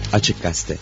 Açık Gazete.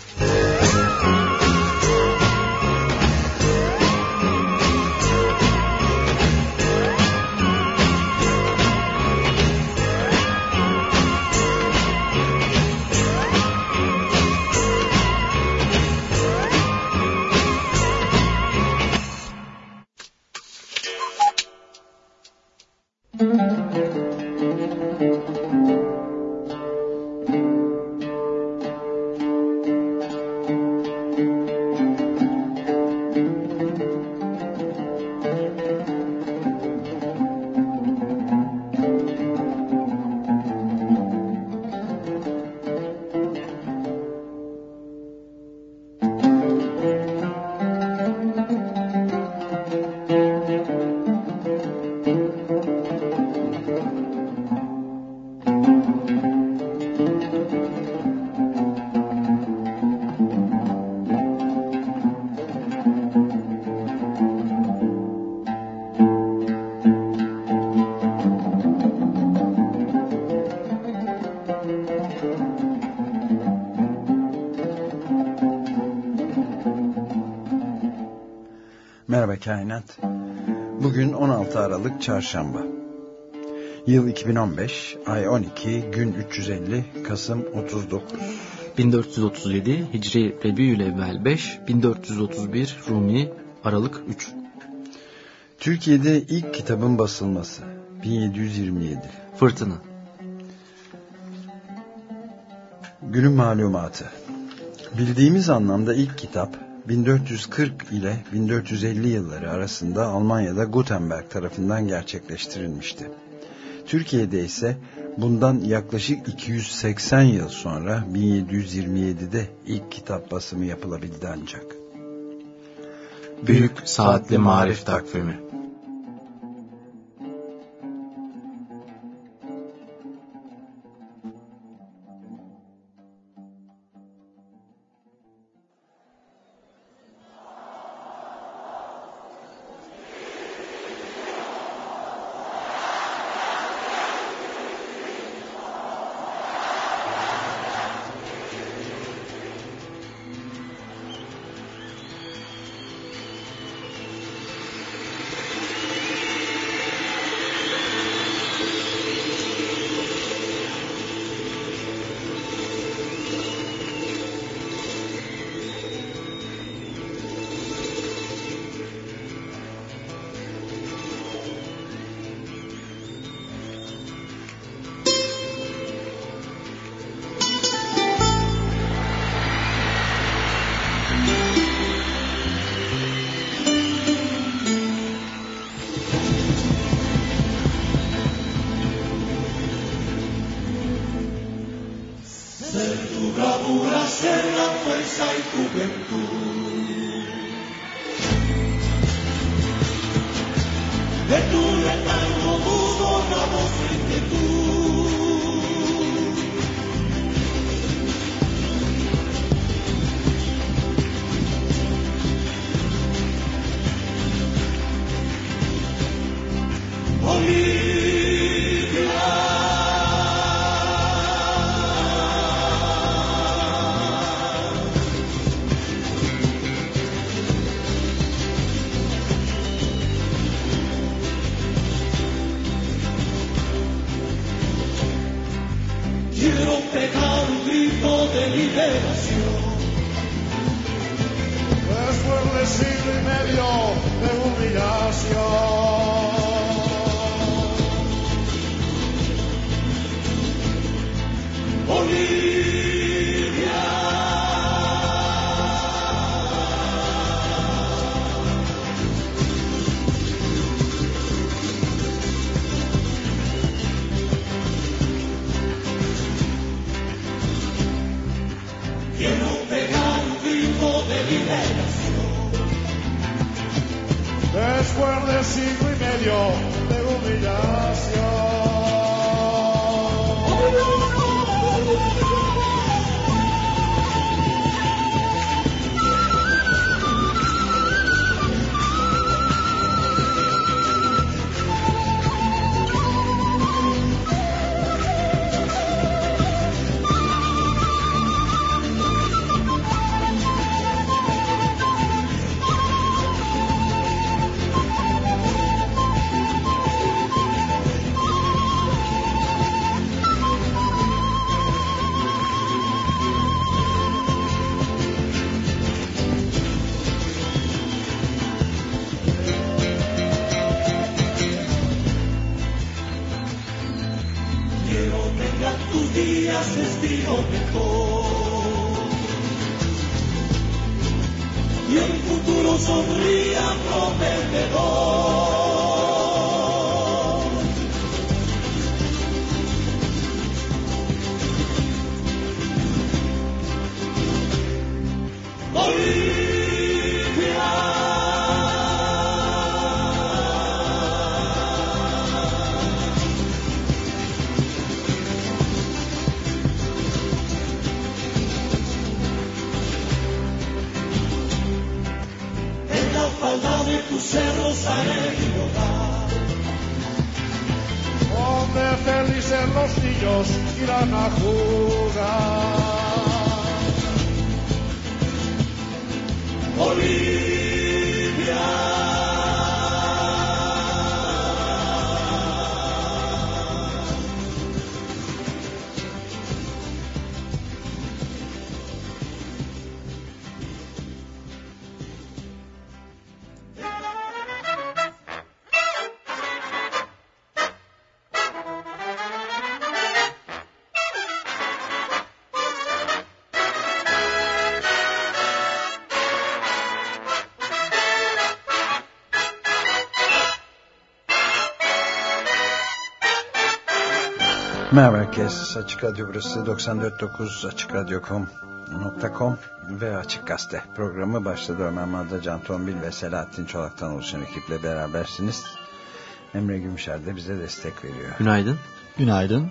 Merhaba Kainat. Bugün 16 Aralık Çarşamba. Yıl 2015, ay 12, gün 350, Kasım 39. 1437 Hicri Rebiülevvel 5, 1431 Rumi Aralık 3. Türkiye'de ilk kitabın basılması 1727. Fırtına. Günün malumatı. Bildiğimiz anlamda ilk kitap 1440 ile 1450 yılları arasında Almanya'da Gutenberg tarafından gerçekleştirilmişti. Türkiye'de ise bundan yaklaşık 280 yıl sonra 1727'de ilk kitap basımı yapılabildi ancak. Büyük Saatli Marif Takvimi. Merhaba herkes. Açık Radyo burası 94.9 AçıkRadyo.com ve Açık Gazete programı başladı. Ömer Madra, Can Tombil ve Selahattin Çolak'tan oluşan ekiple berabersiniz. Emre Gümüşer de bize destek veriyor. Günaydın. Günaydın.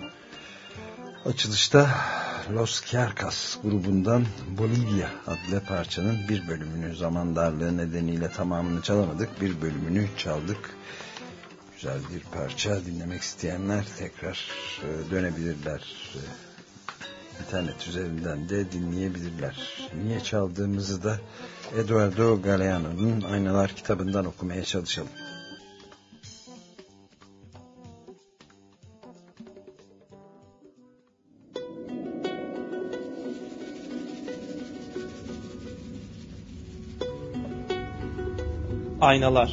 Açılışta Los Carcas grubundan Bolivia adlı parçanın bir bölümünü, zaman darlığı nedeniyle tamamını çalamadık. Bir bölümünü çaldık. Güzel bir parça, dinlemek isteyenler tekrar dönebilirler. İnternet üzerinden de dinleyebilirler. Niye çaldığımızı da Eduardo Galeano'nun Aynalar kitabından okumaya çalışalım. Aynalar.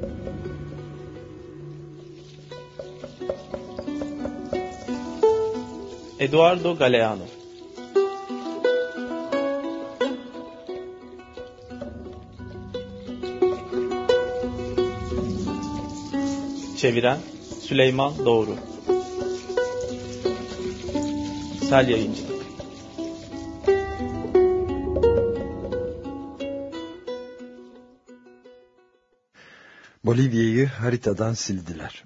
Eduardo Galeano. Çeviren Süleyman Doğru. Sel Yayıncı. Bolivya'yı haritadan sildiler.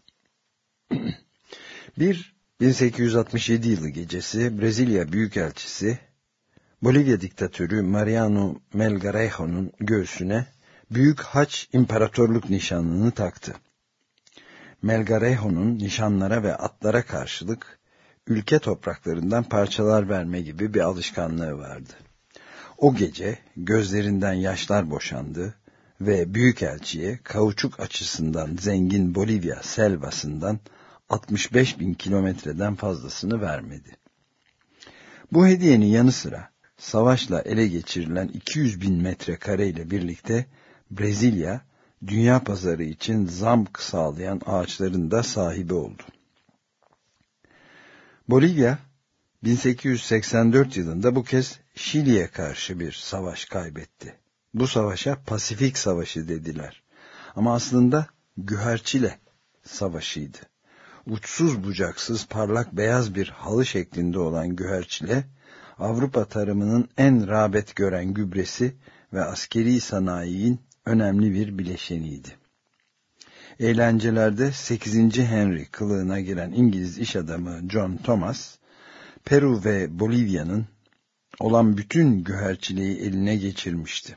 1867 yılı gecesi Brezilya Büyükelçisi Bolivya diktatörü Mariano Melgarejo'nun göğsüne Büyük Haç İmparatorluk nişanını taktı. Melgarejo'nun nişanlara ve atlara karşılık ülke topraklarından parçalar verme gibi bir alışkanlığı vardı. O gece gözlerinden yaşlar boşandı ve Büyükelçiye kauçuk açısından zengin Bolivya selvasından 65.000 kilometreden fazlasını vermedi. Bu hediyenin yanı sıra savaşla ele geçirilen 200.000 metrekare ile birlikte Brezilya, dünya pazarı için zamk sağlayan ağaçların da sahibi oldu. Bolivya, 1884 yılında bu kez Şili'ye karşı bir savaş kaybetti. Bu savaşa Pasifik Savaşı dediler. Ama aslında Güherçile Savaşı'ydı. Uçsuz bucaksız parlak beyaz bir halı şeklinde olan güherçile, Avrupa tarımının en rağbet gören gübresi ve askeri sanayinin önemli bir bileşeniydi. Eğlencelerde 8. Henry kılığına giren İngiliz iş adamı John Thomas, Peru ve Bolivya'nın olan bütün güherçiliği eline geçirmişti.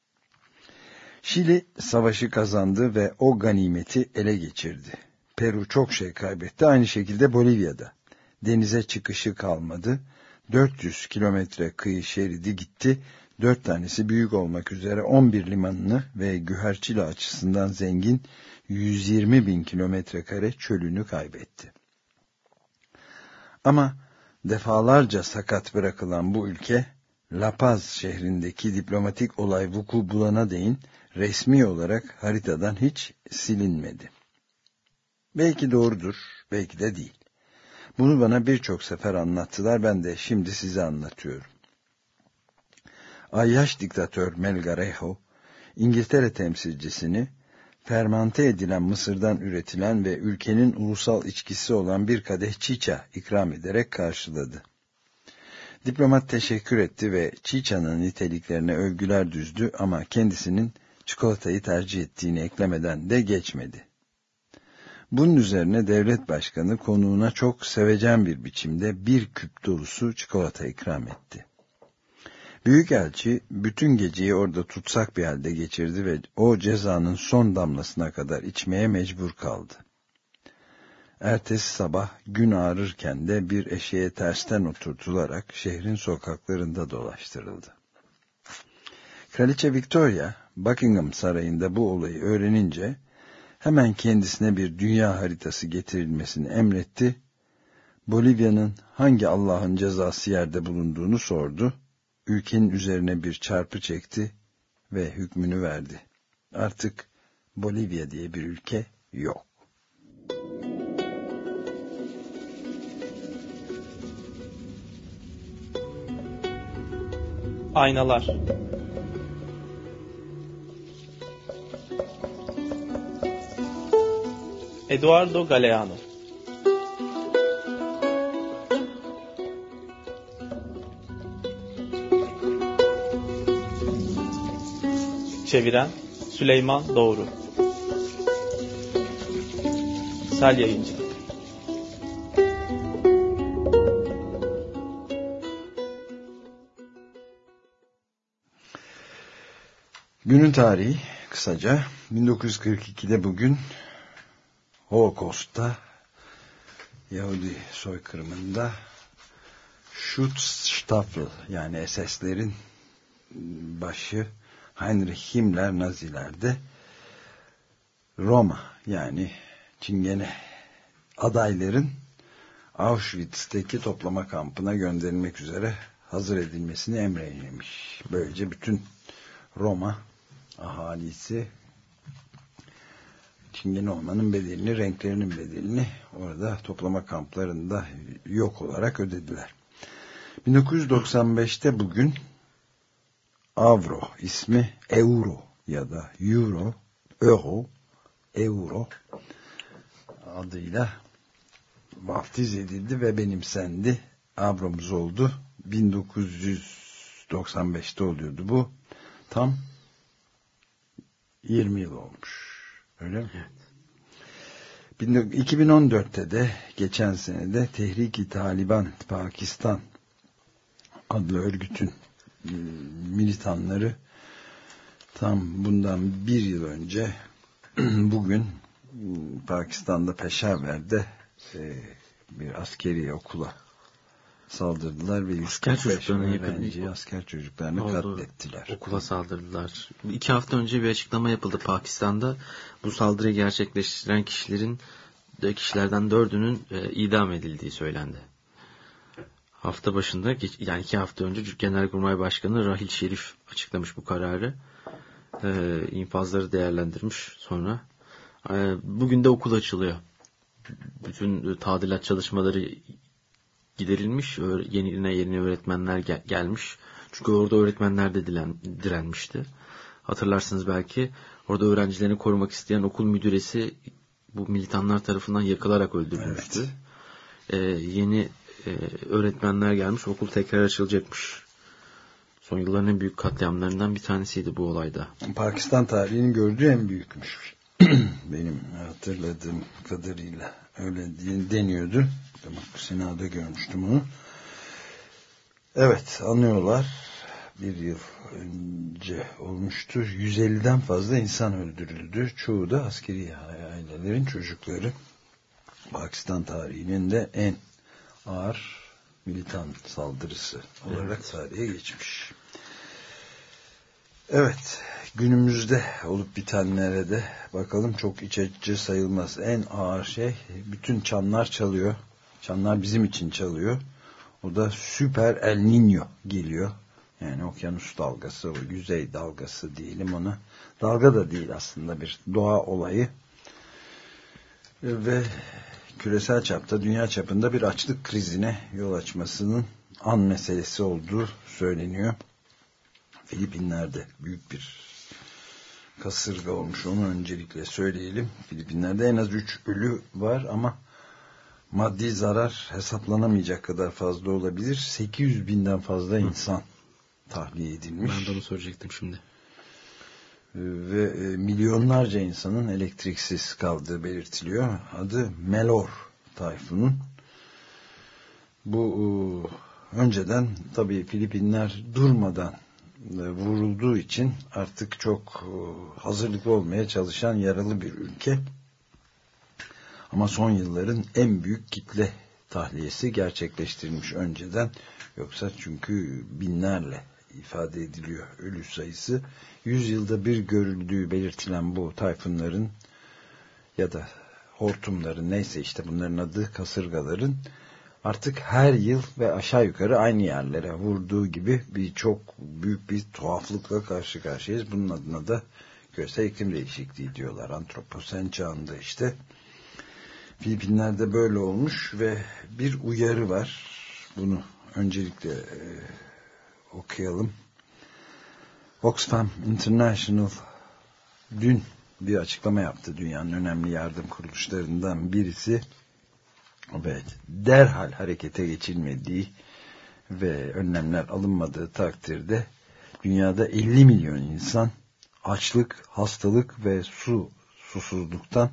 Şili savaşı kazandı ve o ganimeti ele geçirdi. Peru çok şey kaybetti. Aynı şekilde Bolivya'da. Denize çıkışı kalmadı. 400 kilometre kıyı şeridi gitti. 4 tanesi büyük olmak üzere 11 limanını ve güherçili açısından zengin 120.000 kilometrekare çölünü kaybetti. Ama defalarca sakat bırakılan bu ülke, La Paz şehrindeki diplomatik olay vuku bulana değin resmi olarak haritadan hiç silinmedi. Belki doğrudur, belki de değil. Bunu bana birçok sefer anlattılar, ben de şimdi size anlatıyorum. Ayyaş diktatör Melgarejo, İngiltere temsilcisini fermante edilen mısırdan üretilen ve ülkenin ulusal içkisi olan bir kadeh çiça ikram ederek karşıladı. Diplomat teşekkür etti ve çiçanın niteliklerine övgüler düzdü ama kendisinin çikolatayı tercih ettiğini eklemeden de geçmedi. Bunun üzerine devlet başkanı konuğuna çok sevecen bir biçimde bir küp dolusu çikolata ikram etti. Büyükelçi bütün geceyi orada tutsak bir halde geçirdi ve o cezanın son damlasına kadar içmeye mecbur kaldı. Ertesi sabah gün ağrırken de bir eşeğe tersten oturtularak şehrin sokaklarında dolaştırıldı. Kraliçe Victoria, Buckingham Sarayı'nda bu olayı öğrenince hemen kendisine bir dünya haritası getirilmesini emretti. Bolivya'nın hangi Allah'ın cezası yerde bulunduğunu sordu. Ülkenin üzerine bir çarpı çekti ve hükmünü verdi. Artık Bolivya diye bir ülke yok. Aynalar. Eduardo Galeano. Çeviren Süleyman Doğru. Sel Yayıncı. Günün tarihi kısaca 1942'de bugün Holocaust'ta, Yahudi soykırımında Schutzstaffel yani SS'lerin başı Heinrich Himmler Nazilerde Roma yani Çingene adayların Auschwitz'teki toplama kampına gönderilmek üzere hazır edilmesini emreylemiş. Böylece bütün Roma ahalisi Çingene olmanın bedelini, renklerinin bedelini orada toplama kamplarında yok olarak ödediler. 1995'te bugün Avro ismi Euro ya da Euro adıyla vaftiz edildi ve benimsendi. Avromuz oldu. 1995'te oluyordu bu. Tam 20 yıl olmuş. Öyle mi? Evet. 2014'te de geçen senede Tehrik-i Taliban Pakistan adlı örgütün militanları tam bundan bir yıl önce bugün Pakistan'da Peşaver'de bir askeri okula saldırdılar ve 145 öğrenci asker çocuklarını katlettiler. Okula saldırdılar. 2 hafta önce bir açıklama yapıldı Pakistan'da. Bu saldırıyı gerçekleştiren kişilerden 4'ünün idam edildiği söylendi. Hafta başında yani 2 hafta önce Genelkurmay Başkanı Rahil Şerif açıklamış bu kararı. İnfazları değerlendirmiş sonra. Bugün de okul açılıyor. Bütün tadilat çalışmaları giderilmiş. Yeni öğretmenler gelmiş. Çünkü orada öğretmenler de direnmişti. Hatırlarsınız belki orada öğrencilerini korumak isteyen okul müdüresi bu militanlar tarafından yakılarak öldürülmüştü. Evet. Yeni öğretmenler gelmiş. Okul tekrar açılacakmış. Son yılların en büyük katliamlarından bir tanesiydi bu olayda. Pakistan tarihinin gördüğü en büyükmüş. Benim hatırladığım kadarıyla öyle deniyordu. Sena'da görmüştüm onu. Evet, anıyorlar. Bir yıl önce olmuştu. 150'den fazla insan öldürüldü. Çoğu da askeri ailelerin çocukları. Pakistan tarihinin de en ağır militan saldırısı olarak tarihe geçmiş. Evet, günümüzde olup bitenlere de bakalım. Çok iç açıcı sayılmaz. En ağır şey, bütün çanlar çalıyor. Çanlar bizim için çalıyor. O da süper El Niño geliyor. Yani okyanus dalgası, o yüzey dalgası diyelim ona. Dalga da değil aslında, bir doğa olayı. Ve küresel çapta, dünya çapında bir açlık krizine yol açmasının an meselesi olduğu söyleniyor. Filipinler'de büyük bir kasırga olmuş. Onu öncelikle söyleyelim. Filipinler'de en az 3 ölü var ama maddi zarar hesaplanamayacak kadar fazla olabilir. 800 binden fazla insan tahliye edilmiş. Ben de onu soracaktım şimdi. Ve milyonlarca insanın elektriksiz kaldığı belirtiliyor. Adı Melor tayfunun. Bu önceden tabii Filipinler durmadan vurulduğu için artık çok hazırlıklı olmaya çalışan yaralı bir ülke. Ama son yılların en büyük kitle tahliyesi gerçekleştirilmiş önceden. Yoksa çünkü binlerle ifade ediliyor ölü sayısı. 100 yılda bir görüldüğü belirtilen bu tayfunların ya da hortumların, neyse işte bunların adı, kasırgaların artık her yıl ve aşağı yukarı aynı yerlere vurduğu gibi bir çok büyük bir tuhaflıkla karşı karşıyayız. Bunun adına da küresel iklim değişikliği diyorlar. Antroposen çağında işte. Filipinler'de böyle olmuş ve bir uyarı var. Bunu öncelikle okuyalım. Oxfam International dün bir açıklama yaptı. Dünyanın önemli yardım kuruluşlarından birisi. Evet, derhal harekete geçilmediği ve önlemler alınmadığı takdirde dünyada 50 milyon insan açlık, hastalık ve susuzluktan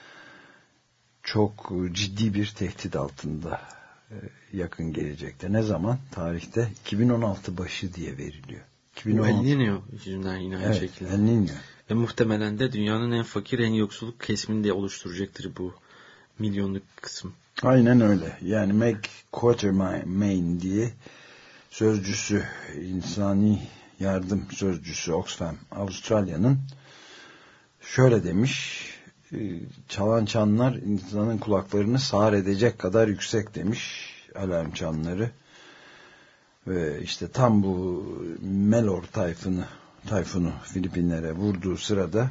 çok ciddi bir tehdit altında yakın gelecekte. Ne zaman? Tarihte 2016 başı diye veriliyor. Bu El Niño yüzünden yine aynı şekilde. El Niño. Ve muhtemelen de dünyanın en fakir, en yoksulluk kesimini de oluşturacaktır bu milyonluk kısım. Aynen öyle. Yani Meg Quatermain diye sözcüsü, insani yardım sözcüsü Oxfam Avustralya'nın şöyle demiş: çalan çanlar insanın kulaklarını sağır edecek kadar yüksek demiş, alarm çanları. Ve işte tam bu Melor tayfunu Filipinlere vurduğu sırada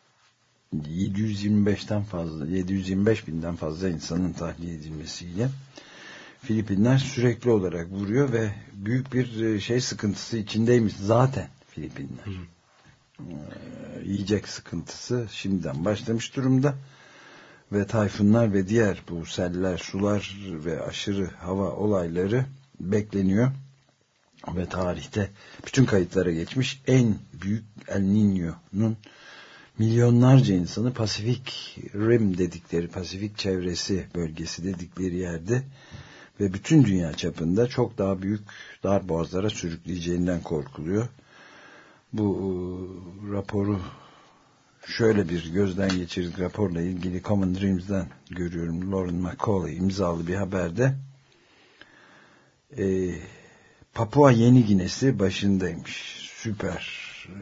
725 binden fazla insanın tahliye edilmesiyle Filipinler sürekli olarak vuruyor ve büyük bir sıkıntısı içindeymiş zaten Filipinler. Yiyecek sıkıntısı şimdiden başlamış durumda ve tayfunlar ve diğer bu seller, sular ve aşırı hava olayları bekleniyor ve tarihte bütün kayıtlara geçmiş en büyük El Niño'nun milyonlarca insanı Pasifik Rim dedikleri, Pasifik çevresi bölgesi dedikleri yerde ve bütün dünya çapında çok daha büyük darboğazlara sürükleyeceğinden korkuluyor. Bu raporu şöyle bir gözden geçirdik, raporla ilgili Common Dreams'den görüyorum. Lauren McCauley imzalı bir haberde Papua Yeni Gine'si başındaymış. Süper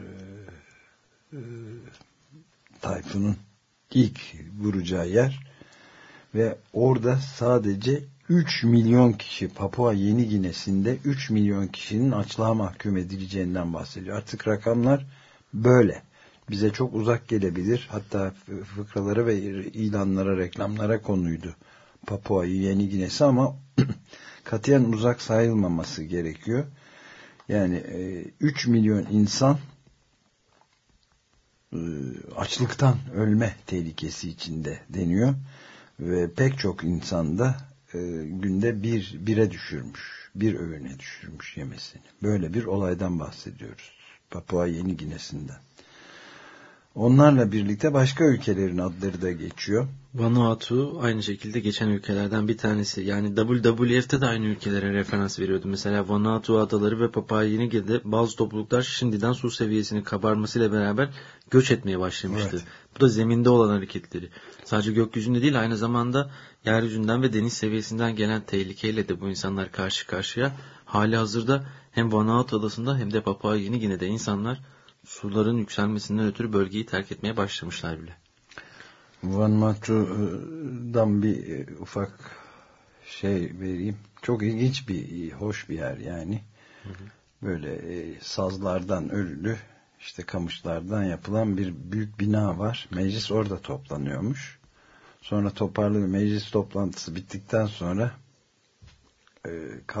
tayfunun ilk vuracağı yer ve orada sadece 3 milyon kişi, Papua Yeni Gine'sinde 3 milyon kişinin açlığa mahkum edileceğinden bahsediyor. Artık rakamlar böyle. Bize çok uzak gelebilir. Hatta fıkralara ve ilanlara, reklamlara konuydu Papua Yeni Gine'si ama katiyen uzak sayılmaması gerekiyor. Yani 3 milyon insan açlıktan ölme tehlikesi içinde deniyor ve pek çok insan da günde bire düşürmüş, bir öğüne düşürmüş yemesini. Böyle bir olaydan bahsediyoruz. Papua Yeni Gine'sinden. Onlarla birlikte başka ülkelerin adları da geçiyor. Vanuatu aynı şekilde geçen ülkelerden bir tanesi. Yani WWF'de de aynı ülkelere referans veriyordu. Mesela Vanuatu adaları ve Papua Yeni Gine'de bazı topluluklar şimdiden su seviyesinin kabarmasıyla beraber göç etmeye başlamıştı. Evet. Bu da zeminde olan hareketleri. Sadece gökyüzünde değil, aynı zamanda yeryüzünden ve deniz seviyesinden gelen tehlikeyle de bu insanlar karşı karşıya. Hali hazırda hem Vanuatu adasında hem de Papua Yeni Gine'de insanlar suların yükselmesinden ötürü bölgeyi terk etmeye başlamışlar bile. Vanuatu'dan bir ufak vereyim. Çok ilginç hoş bir yer yani. Hı hı. Böyle sazlardan örülü, işte kamışlardan yapılan bir büyük bina var. Meclis orada toplanıyormuş. Sonra toparlanıyor. Meclis toplantısı bittikten sonra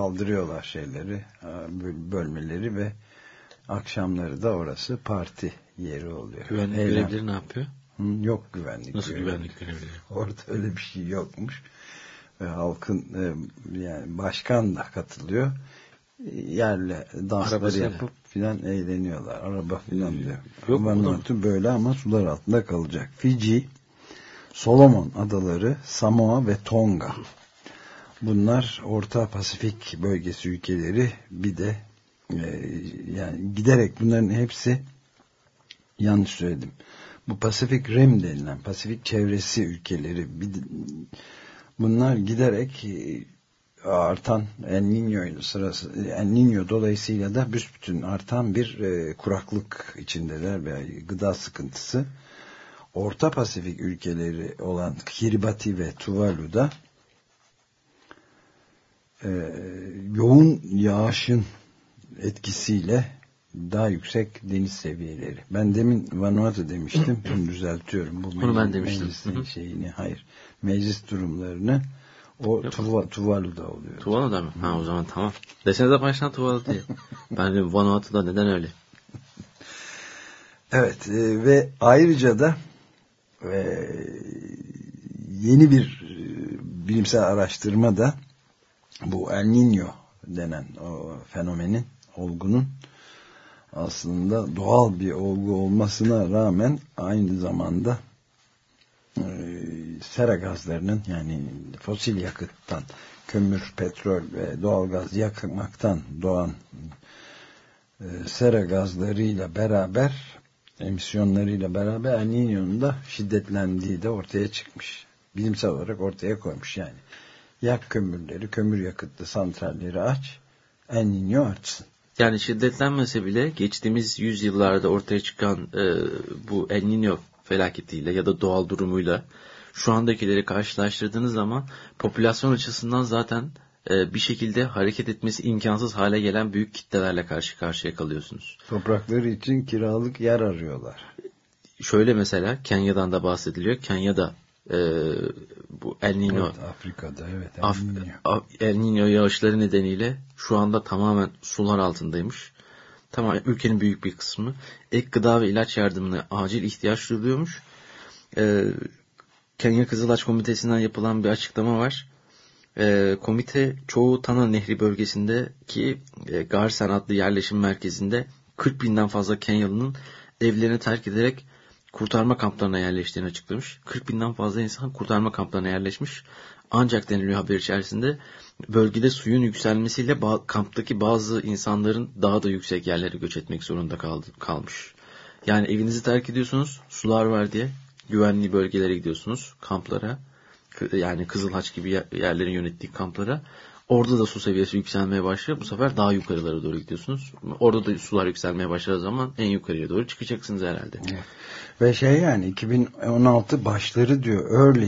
kaldırıyorlar bölmeleri ve akşamları da orası parti yeri oluyor. Güvenlik görevlileri ne yapıyor? Yok güvenlik. Nasıl güvenlik görevlileri? Orada öyle bir şey yokmuş. Ve halkın yani başkan da katılıyor. Yerle dansları yapıp filan eğleniyorlar. Araba filan diyor. Vanuatu böyle ama sular altında kalacak. Fiji, Solomon Adaları, Samoa ve Tonga. Bunlar Orta Pasifik bölgesi ülkeleri. Bir de yani giderek bunların hepsi, yanlış söyledim, bu Pasifik Rim denilen Pasifik çevresi ülkeleri. Bunlar giderek artan El Niño dolayısıyla da büsbütün artan bir kuraklık içindeler ve gıda sıkıntısı. Orta Pasifik ülkeleri olan Kiribati ve Tuvalu'da yoğun yağışın etkisiyle daha yüksek deniz seviyeleri. Ben demin Vanuatu demiştim. Bunu düzeltiyorum. Bunu ben demiştim. Meclisin şeyini, hayır. Meclis durumlarını o Tuvalu'da oluyor. Tuvalu'da mı? Ha, o zaman tamam. Desenize baştan Tuvalu diye. Ben de Vanuatu'da neden öyle? Evet ve ayrıca da yeni bir bilimsel araştırma da bu El Niño denen o fenomenin, olgunun aslında doğal bir olgu olmasına rağmen aynı zamanda sera gazlarının, yani fosil yakıttan, kömür, petrol ve doğalgaz yakmaktan doğan sera gazlarıyla beraber, emisyonlarıyla beraber El Niño'nun da şiddetlendiği de ortaya çıkmış. Bilimsel olarak ortaya koymuş yani. Yak kömürleri, kömür yakıtlı santralleri aç, El Niño artsın. Yani şiddetlenmese bile geçtiğimiz yüzyıllarda ortaya çıkan bu El Niño felaketiyle ya da doğal durumuyla şu andakileri karşılaştırdığınız zaman popülasyon açısından zaten bir şekilde hareket etmesi imkansız hale gelen büyük kitlelerle karşı karşıya kalıyorsunuz. Toprakları için kiralık yer arıyorlar. Şöyle mesela Kenya'dan da bahsediliyor. Kenya'da bu El Niño, evet, Afrika'da evet, El Niño yağışları nedeniyle şu anda tamamen sular altındaymış. Tamamen ülkenin büyük bir kısmı ek gıda ve ilaç yardımına acil ihtiyaç duyuluyormuş. Kenya Kızılaç Komitesi'nden yapılan bir açıklama var. Komite çoğu Tana Nehri bölgesindeki Garsen adlı yerleşim merkezinde 40 binden fazla Kenyalı'nın evlerini terk ederek kurtarma kamplarına yerleştiğini açıklamış. 40 binden fazla insan kurtarma kamplarına yerleşmiş. Ancak deniliyor haber içerisinde bölgede suyun yükselmesiyle kamptaki bazı insanların daha da yüksek yerlere göç etmek zorunda kalmış. Yani evinizi terk ediyorsunuz, sular var diye güvenli bölgelere gidiyorsunuz, kamplara. Yani Kızılhaç gibi yerlerin yönettiği kamplara. Orada da su seviyesi yükselmeye başlıyor. Bu sefer daha yukarılara doğru gidiyorsunuz. Orada da sular yükselmeye başladığı zaman en yukarıya doğru çıkacaksınız herhalde. Evet. Ve yani 2016 başları diyor, early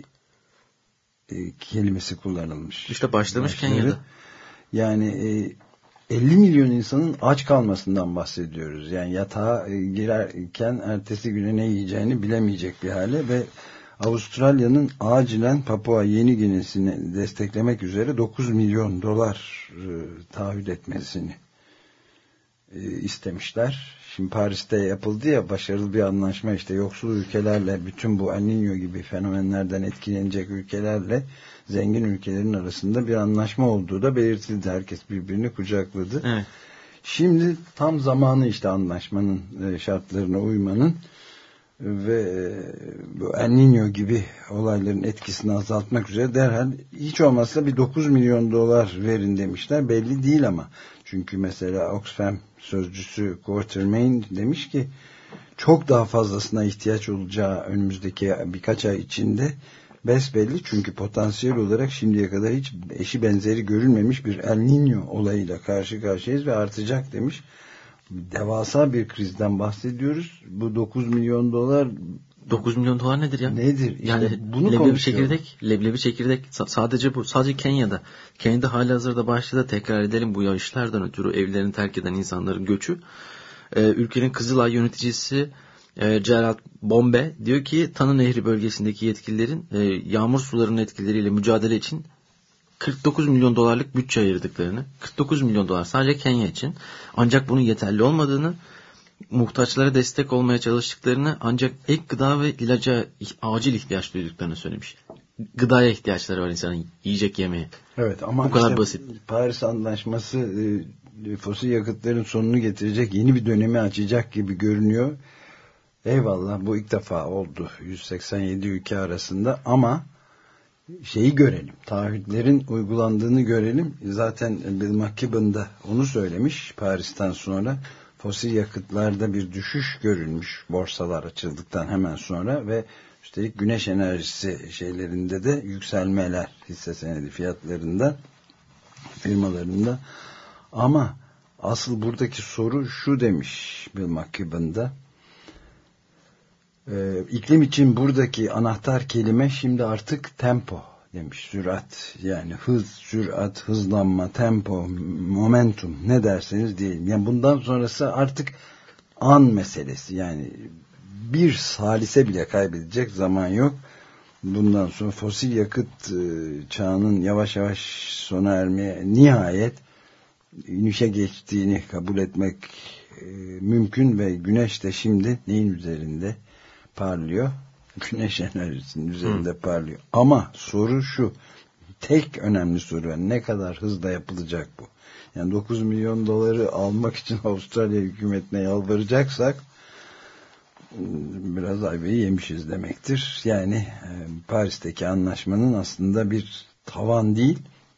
kelimesi kullanılmış. İşte başlamış Kenya'da. Yani 50 milyon insanın aç kalmasından bahsediyoruz. Yani yatağa girerken ertesi güne ne yiyeceğini bilemeyecek bir hale ve Avustralya'nın acilen Papua Yeni Gine'sini desteklemek üzere 9 milyon dolar taahhüt etmesini istemişler. Şimdi Paris'te yapıldı ya başarılı bir anlaşma, işte yoksul ülkelerle, bütün bu El Niño gibi fenomenlerden etkilenecek ülkelerle zengin ülkelerin arasında bir anlaşma olduğu da belirtildi. Herkes birbirini kucakladı. Evet. Şimdi tam zamanı işte anlaşmanın şartlarına uymanın ve bu El Niño gibi olayların etkisini azaltmak üzere derhal hiç olmazsa bir 9 milyon dolar verin demişler. Belli değil ama. Çünkü mesela Oxfam sözcüsü Quatermain demiş ki çok daha fazlasına ihtiyaç olacağı önümüzdeki birkaç ay içinde besbelli. Çünkü potansiyel olarak şimdiye kadar hiç eşi benzeri görülmemiş bir El Niño olayıyla karşı karşıyayız ve artacak demiş. Devasa bir krizden bahsediyoruz. Bu 9 milyon dolar 9 milyon dolar nedir ya? Nedir? İşte yani bunu leblebi çekirdek sadece bu. Sadece Kenya'da. Kenya'da halihazırda başladı. Tekrar edelim, bu yağışlardan ötürü evlerini terk eden insanların göçü. Ülkenin Kızılay yöneticisi Gerald Bombe diyor ki Tana Nehri bölgesindeki yetkililerin yağmur sularının etkileriyle mücadele için 49 milyon dolarlık bütçe ayırdıklarını, 49 milyon dolar sadece Kenya için, ancak bunun yeterli olmadığını, muhtaçlara destek olmaya çalıştıklarını, ancak ek gıda ve ilaca acil ihtiyaç duyduklarını söylemiş. Gıdaya ihtiyaçları var insanın, yiyecek yemeğe. Evet, ama bu kadar işte basit. Paris Anlaşması fosil yakıtların sonunu getirecek, yeni bir dönemi açacak gibi görünüyor. Eyvallah, bu ilk defa oldu 187 ülke arasında, ama şeyi görelim, taahhütlerin uygulandığını görelim. Zaten Bill McKibben da onu söylemiş Paris'ten sonra. Fosil yakıtlarda bir düşüş görülmüş borsalar açıldıktan hemen sonra ve üstelik güneş enerjisi şeylerinde de yükselmeler, hisse senedi fiyatlarında, firmalarında. Ama asıl buradaki soru şu demiş Bill McKibben da. İklim için buradaki anahtar kelime şimdi artık tempo demiş. Sürat, yani hız, sürat, hızlanma, tempo, momentum, ne derseniz diyelim. Yani bundan sonrası artık an meselesi. Yani bir salise bile kaybedecek zaman yok. Bundan sonra fosil yakıt çağının yavaş yavaş sona ermeye, nihayet inişe geçtiğini kabul etmek mümkün ve güneş de şimdi neyin üzerinde parlıyor? Güneş enerjisinin üzerinde parlıyor. Ama soru şu, tek önemli soru, ne kadar hızla yapılacak bu? Yani 9 milyon doları almak için Avustralya hükümetine yalvaracaksak biraz ayvayı yemişiz demektir. Yani Paris'teki anlaşmanın aslında bir tavan değil,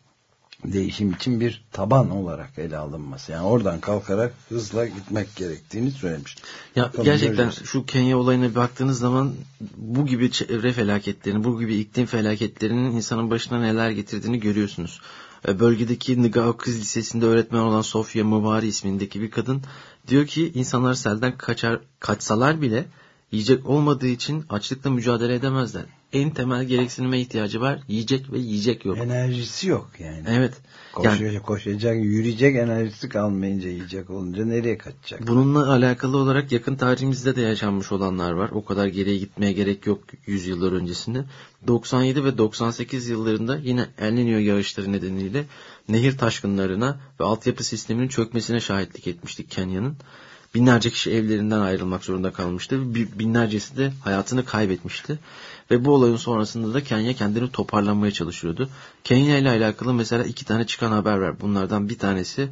değişim için bir taban olarak ele alınması. Yani oradan kalkarak hızla gitmek gerektiğini söylemiş. Ya gerçekten şu Kenya olayına bir baktığınız zaman bu gibi çevre felaketlerinin, bu gibi iklim felaketlerinin insanın başına neler getirdiğini görüyorsunuz. Bölgedeki Ngao Kız Lisesi'nde öğretmen olan Sofia Mubari ismindeki bir kadın diyor ki insanlar selden kaçsalar bile yiyecek olmadığı için açlıkla mücadele edemezler. En temel gereksinime ihtiyacı var. Yiyecek ve yiyecek yok. Enerjisi yok yani. Evet. Koşacak, yürüyecek enerjisi kalmayınca, yiyecek olunca nereye kaçacak? Bununla alakalı olarak yakın tarihimizde de yaşanmış olanlar var. O kadar geriye gitmeye gerek yok 100 yıllar öncesinde. 97 ve 98 yıllarında yine El Niño yağışları nedeniyle nehir taşkınlarına ve altyapı sisteminin çökmesine şahitlik etmiştik Kenya'nın. Binlerce kişi evlerinden ayrılmak zorunda kalmıştı. Binlercesi de hayatını kaybetmişti. Ve bu olayın sonrasında da Kenya kendini toparlanmaya çalışıyordu. Kenya ile alakalı mesela 2 tane çıkan haber var. Bunlardan bir tanesi,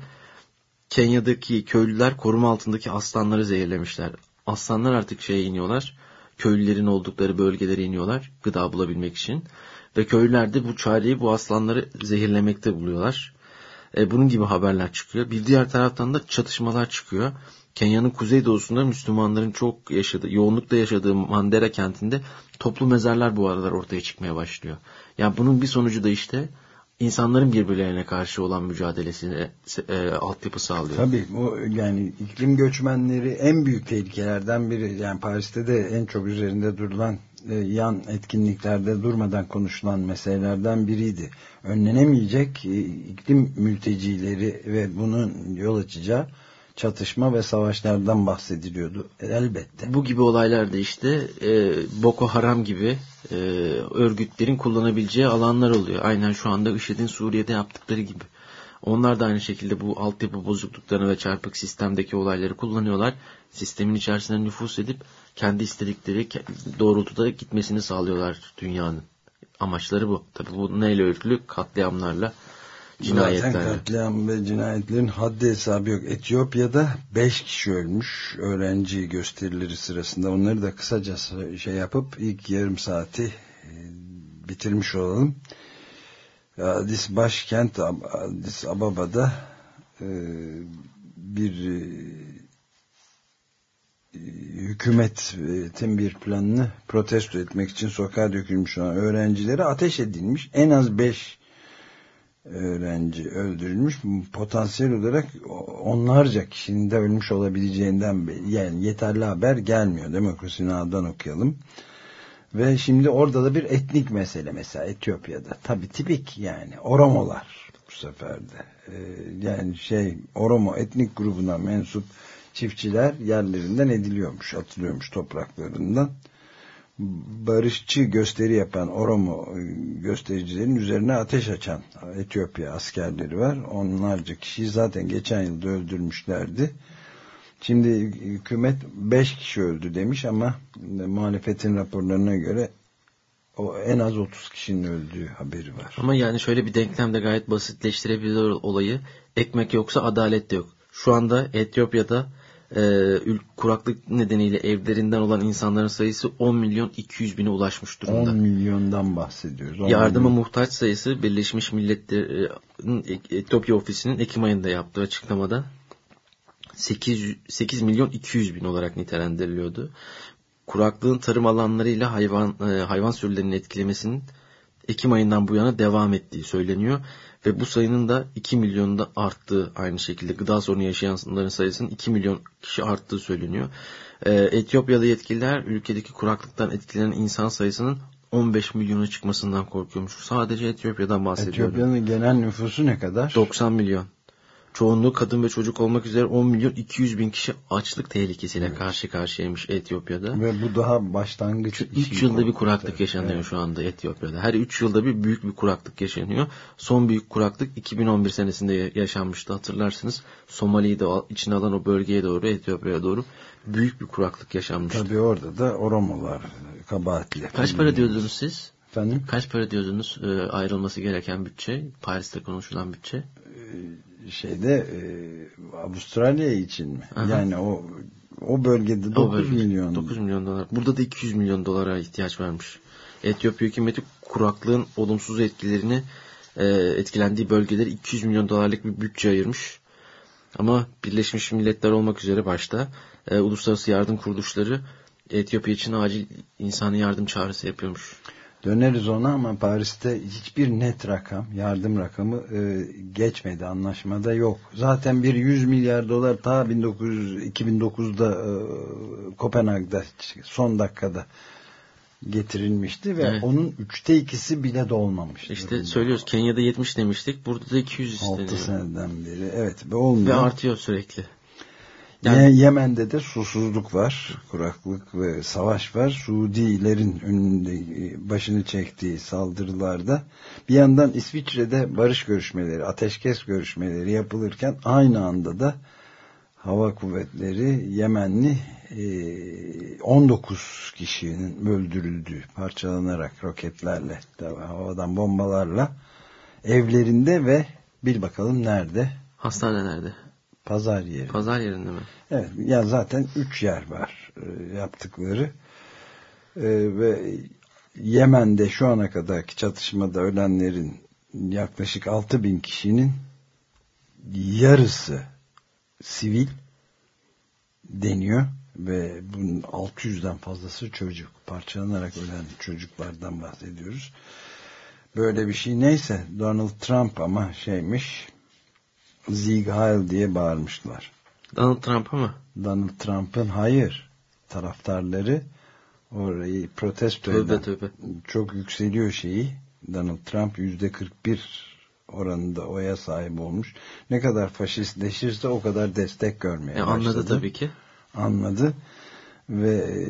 Kenya'daki köylüler koruma altındaki aslanları zehirlemişler. Aslanlar artık şeye iniyorlar. Köylülerin oldukları bölgelere iniyorlar gıda bulabilmek için. Ve köylüler de bu çareyi bu aslanları zehirlemekte buluyorlar. Bunun gibi haberler çıkıyor. Bir diğer taraftan da çatışmalar çıkıyor. Kenya'nın kuzeydoğusunda Müslümanların çok yoğunlukla yaşadığı Mandera kentinde toplu mezarlar bu aralar ortaya çıkmaya başlıyor. Yani bunun bir sonucu da işte insanların birbirlerine karşı olan mücadelesine altyapı sağlıyor. Tabii o, yani iklim göçmenleri en büyük tehlikelerden biri. Yani Paris'te de en çok üzerinde durulan, yan etkinliklerde durmadan konuşulan meselelerden biriydi. Önlenemeyecek iklim mültecileri ve bunun yol açacağı çatışma ve savaşlardan bahsediliyordu. Elbette. Bu gibi olaylarda işte Boko Haram gibi örgütlerin kullanabileceği alanlar oluyor. Aynen şu anda IŞİD'in Suriye'de yaptıkları gibi. Onlar da aynı şekilde bu altyapı bozukluklarını ve çarpık sistemdeki olayları kullanıyorlar. Sistemin içerisine nüfus edip kendi istedikleri doğrultuda gitmesini sağlıyorlar dünyanın. Amaçları bu. Tabii bu neyle örtülü? Katliamlarla, cinayetlerle. Zaten katliam ve cinayetlerin haddi hesabı yok. Etiyopya'da 5 kişi ölmüş öğrenci gösterileri sırasında. Onları da kısaca şey yapıp ilk yarım saati bitirmiş olalım. Başkent Addis Ababa'da bir hükümetin bir planını protesto etmek için sokağa dökülmüş olan öğrencilere ateş edilmiş. En az 5 öğrenci öldürülmüş. Potansiyel olarak onlarca kişinin de ölmüş olabileceğinden yani yeterli haber gelmiyor. Demokrasi Now'dan okuyalım. Ve şimdi orada da bir etnik mesele, mesela Etiyopya'da. Tabii tipik yani Oromolar bu sefer de. Yani Oromo etnik grubuna mensup çiftçiler yerlerinden ediliyormuş, atılıyormuş topraklarından. Barışçı gösteri yapan Oromo göstericilerin üzerine ateş açan Etiyopya askerleri var. Onlarca kişiyi zaten geçen yılda öldürmüşlerdi. Şimdi hükümet 5 kişi öldü demiş ama muhalefetin raporlarına göre o en az 30 kişinin öldüğü haberi var. Ama yani şöyle bir denklemde gayet basitleştirebilir olayı. Ekmek yoksa adalet de yok. Şu anda Etiyopya'da kuraklık nedeniyle evlerinden olan insanların sayısı 10 milyon 200 bine ulaşmış durumda. 10 milyondan bahsediyoruz. Yardıma muhtaç sayısı Birleşmiş Milletler'in Etiyopya ofisinin Ekim ayında yaptığı açıklamada 8 milyon 200 bin olarak nitelendiriliyordu. Kuraklığın tarım alanlarıyla hayvan sürülerinin etkilemesinin Ekim ayından bu yana devam ettiği söyleniyor. Ve bu sayının da 2 milyonda arttığı, aynı şekilde gıda sorunu yaşayanların sayısının 2 milyon kişi arttığı söyleniyor. Etiyopyalı yetkililer ülkedeki kuraklıktan etkilenen insan sayısının 15 milyona çıkmasından korkuyormuş. Sadece Etiyopya'dan bahsediyorum. Etiyopya'nın genel nüfusu ne kadar? 90 milyon. Çoğunluğu kadın ve çocuk olmak üzere 10 milyon 200 bin kişi açlık tehlikesiyle karşı karşıyaymış Etiyopya'da. Ve bu daha başlangıç. 3 yılda bir kuraklık yaşanıyor şu anda Etiyopya'da. Her 3 yılda bir büyük bir kuraklık yaşanıyor. Son büyük kuraklık 2011 senesinde yaşanmıştı, hatırlarsınız. Somali'yi de içine alan o bölgeye doğru, Etiyopya'ya doğru büyük bir kuraklık yaşanmıştı. Tabii orada da Oromolar kabahatli. Kaç para diyordunuz siz? Efendim? Kaç para diyordunuz ayrılması gereken bütçe? Paris'te konuşulan bütçe? Avustralya için mi? Aha. Yani o bölgede 9 milyon. 9 milyon dolar. Burada da 200 milyon dolara ihtiyaç varmış. Etiyopya hükümeti kuraklığın olumsuz etkilerini etkilendiği bölgelere 200 milyon dolarlık bir bütçe ayırmış. Ama Birleşmiş Milletler olmak üzere başta uluslararası yardım kuruluşları Etiyopya için acil insani yardım çağrısı yapıyormuş. Döneriz ona ama Paris'te hiçbir net rakam, yardım rakamı geçmedi, anlaşmada yok. Zaten bir 100 milyar dolar ta 2009'da Kopenhag'da son dakikada getirilmişti ve evet, onun 2/3 bile dolmamıştı. İşte söylüyoruz, Kenya'da 70 demiştik, burada da 200 isteniyor. 6 seneden beri, evet, ve olmuyor. Ve artıyor sürekli. Yani Yemen'de de susuzluk var, kuraklık ve savaş var. Suudilerin önünde başını çektiği saldırılarda bir yandan İsviçre'de barış görüşmeleri, ateşkes görüşmeleri yapılırken aynı anda da hava kuvvetleri Yemenli 19 kişinin öldürüldüğü, parçalanarak roketlerle, havadan bombalarla evlerinde ve bil bakalım nerede? Hastanelerde. Pazar yeri. Pazar yerinde mi? Evet. Ya zaten 3 yer var yaptıkları. Ve Yemen'de şu ana kadarki çatışmada ölenlerin yaklaşık 6.000 kişinin yarısı sivil deniyor ve bunun 600'den fazlası çocuk. Parçalanarak ölen çocuklardan bahsediyoruz. Böyle bir şey neyse, Donald Trump ama şeymiş, Sieg Heil diye bağırmışlar. Donald Trump'a mı? Donald Trump'ın hayır, taraftarları orayı protesto eden. Tövbe. Çok yükseliyor şeyi. Donald Trump %41 oranında oya sahip olmuş. Ne kadar faşistleşirse o kadar destek görmeye başladı. Anladı tabii ki. Anladı ve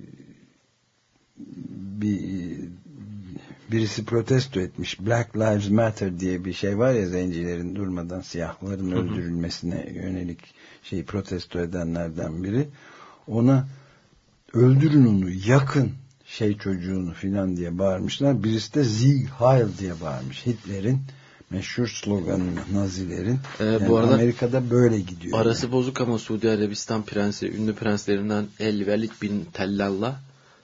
birisi protesto etmiş. Black Lives Matter diye bir şey var ya, zencilerin durmadan siyahların öldürülmesine yönelik şeyi protesto edenlerden biri. Ona öldürün onu, yakın çocuğunu filan diye bağırmışlar. Birisi de Sieg Heil diye bağırmış. Hitler'in meşhur sloganı, Nazilerin. Yani bu arada Amerika'da böyle gidiyor. Arası bozuk ama Suudi Arabistan prensi, ünlü prenslerinden El-Velid bin Tellal'la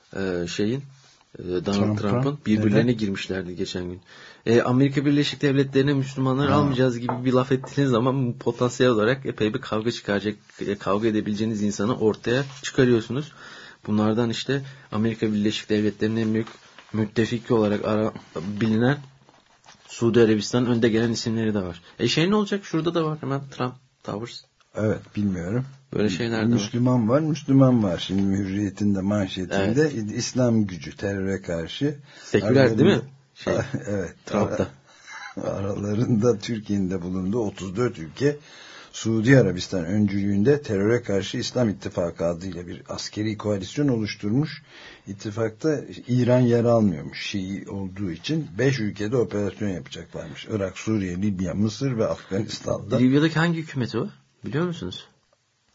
Donald Trump'ın birbirlerine girmişlerdi geçen gün. Amerika Birleşik Devletleri'ne Müslümanları almayacağız gibi bir laf ettiğiniz zaman potansiyel olarak epey bir kavga çıkaracak, kavga edebileceğiniz insanı ortaya çıkarıyorsunuz. Bunlardan işte Amerika Birleşik Devletleri'nin en büyük müttefiki olarak bilinen Suudi Arabistan'ın önde gelen isimleri de var. Ne olacak? Şurada da var hemen Trump Towers. Evet, bilmiyorum. Böyle şeyler de var. Müslüman var. Şimdi Hürriyet'in de manşetinde, evet, İslam gücü teröre karşı. Seküler değil mi? Evet. Trump'ta. Aralarında Türkiye'nin de bulunduğu 34 ülke Suudi Arabistan öncülüğünde teröre karşı İslam İttifakı adıyla bir askeri koalisyon oluşturmuş. İttifakta İran yer almıyormuş Şii olduğu için. 5 ülkede operasyon yapacaklarmış. Irak, Suriye, Libya, Mısır ve Afganistan'da. Libya'daki hangi hükümeti o? Biliyor musunuz?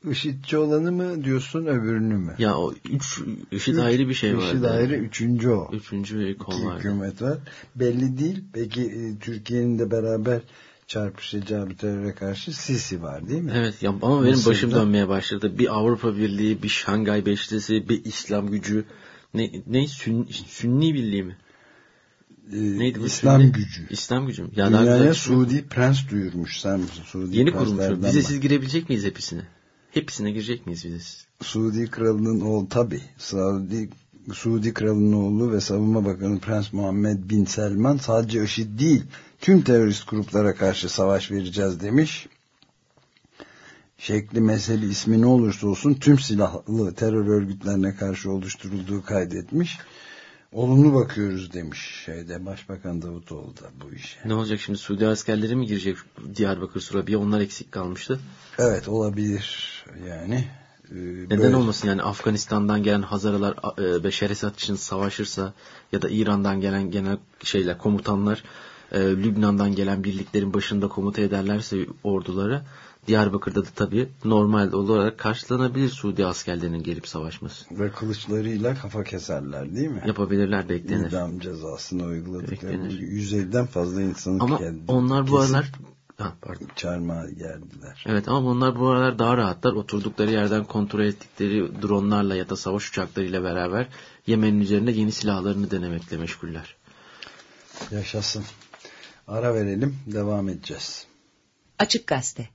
IŞİD'ci olanı mı diyorsun, öbürünü mü? Ya o IŞİD ayrı bir şey var. IŞİD ayrı, üçüncü o. Üçüncü bir kol var. Hükümet var. Belli değil. Peki Türkiye'nin de beraber çarpışacağı bir teröre karşı Sisi var değil mi? Evet ya, ama benim başım dönmeye başladı. Bir Avrupa Birliği, bir Şangay Beşlisi, bir İslam gücü. Ne Sünni Birliği mi? Neydi bu? İslam Sünni? Gücü. İslam gücü mü? Ya dünyaya Suudi Prens duyurmuş. Sen Suudi yeni kurulmuş. Vizesiz girebilecek miyiz hepsine? Hepsine girecek miyiz vizesiz? Suudi kralının oğlu tabii. Suudi kralının oğlu ve savunma bakanı Prens Muhammed Bin Selman sadece IŞİD değil, tüm terörist gruplara karşı savaş vereceğiz demiş. Şekli, mezhebi, ismi ne olursa olsun tüm silahlı terör örgütlerine karşı oluşturulduğu kaydetmiş. Olumlu bakıyoruz demiş Başbakan Davutoğlu da bu işe. Ne olacak şimdi, Suudi askerleri mi girecek Diyarbakır Surabiye? Onlar eksik kalmıştı. Evet, olabilir yani. Neden böyle olmasın yani? Afganistan'dan gelen Hazaralar Beşer Esad için savaşırsa ya da İran'dan gelen genel komutanlar Lübnan'dan gelen birliklerin başında komuta ederlerse ordulara, Diyarbakır'da da tabii normal olarak karşılanabilir Suudi askerlerinin gelip savaşması. Ve kılıçlarıyla kafa keserler değil mi? Yapabilirler, beklenir. İdam cezasını uyguladıkları 150'den fazla insanı ama onlar bu aralar çarmıha geldiler. Evet, ama onlar bu aralar daha rahatlar. Oturdukları yerden kontrol ettikleri dronlarla ya da savaş uçaklarıyla beraber Yemen'in üzerinde yeni silahlarını denemekle meşguller. Yaşasın. Ara verelim, devam edeceğiz. Açık Gazete.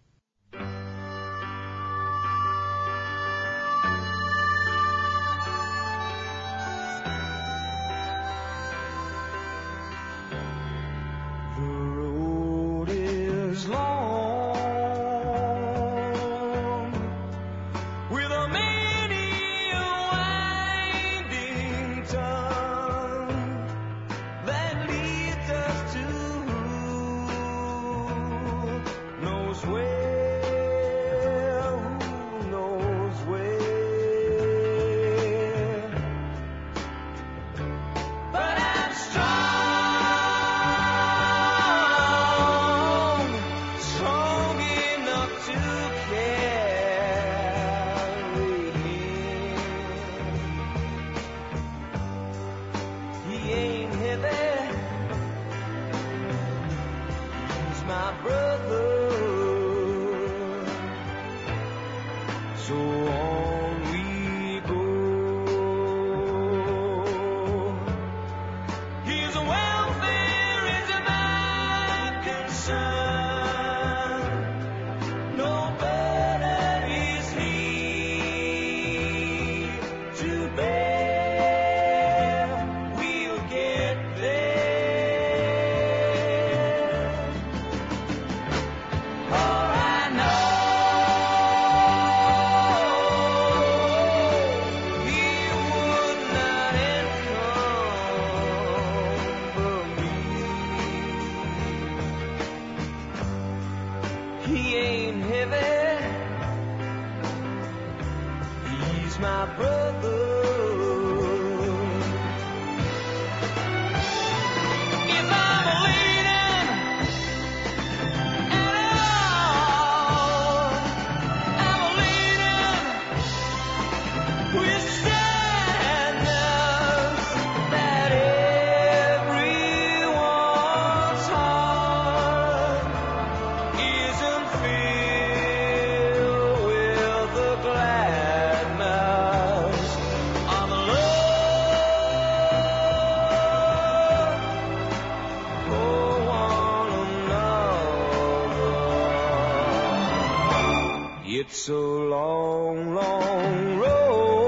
It's a long, long road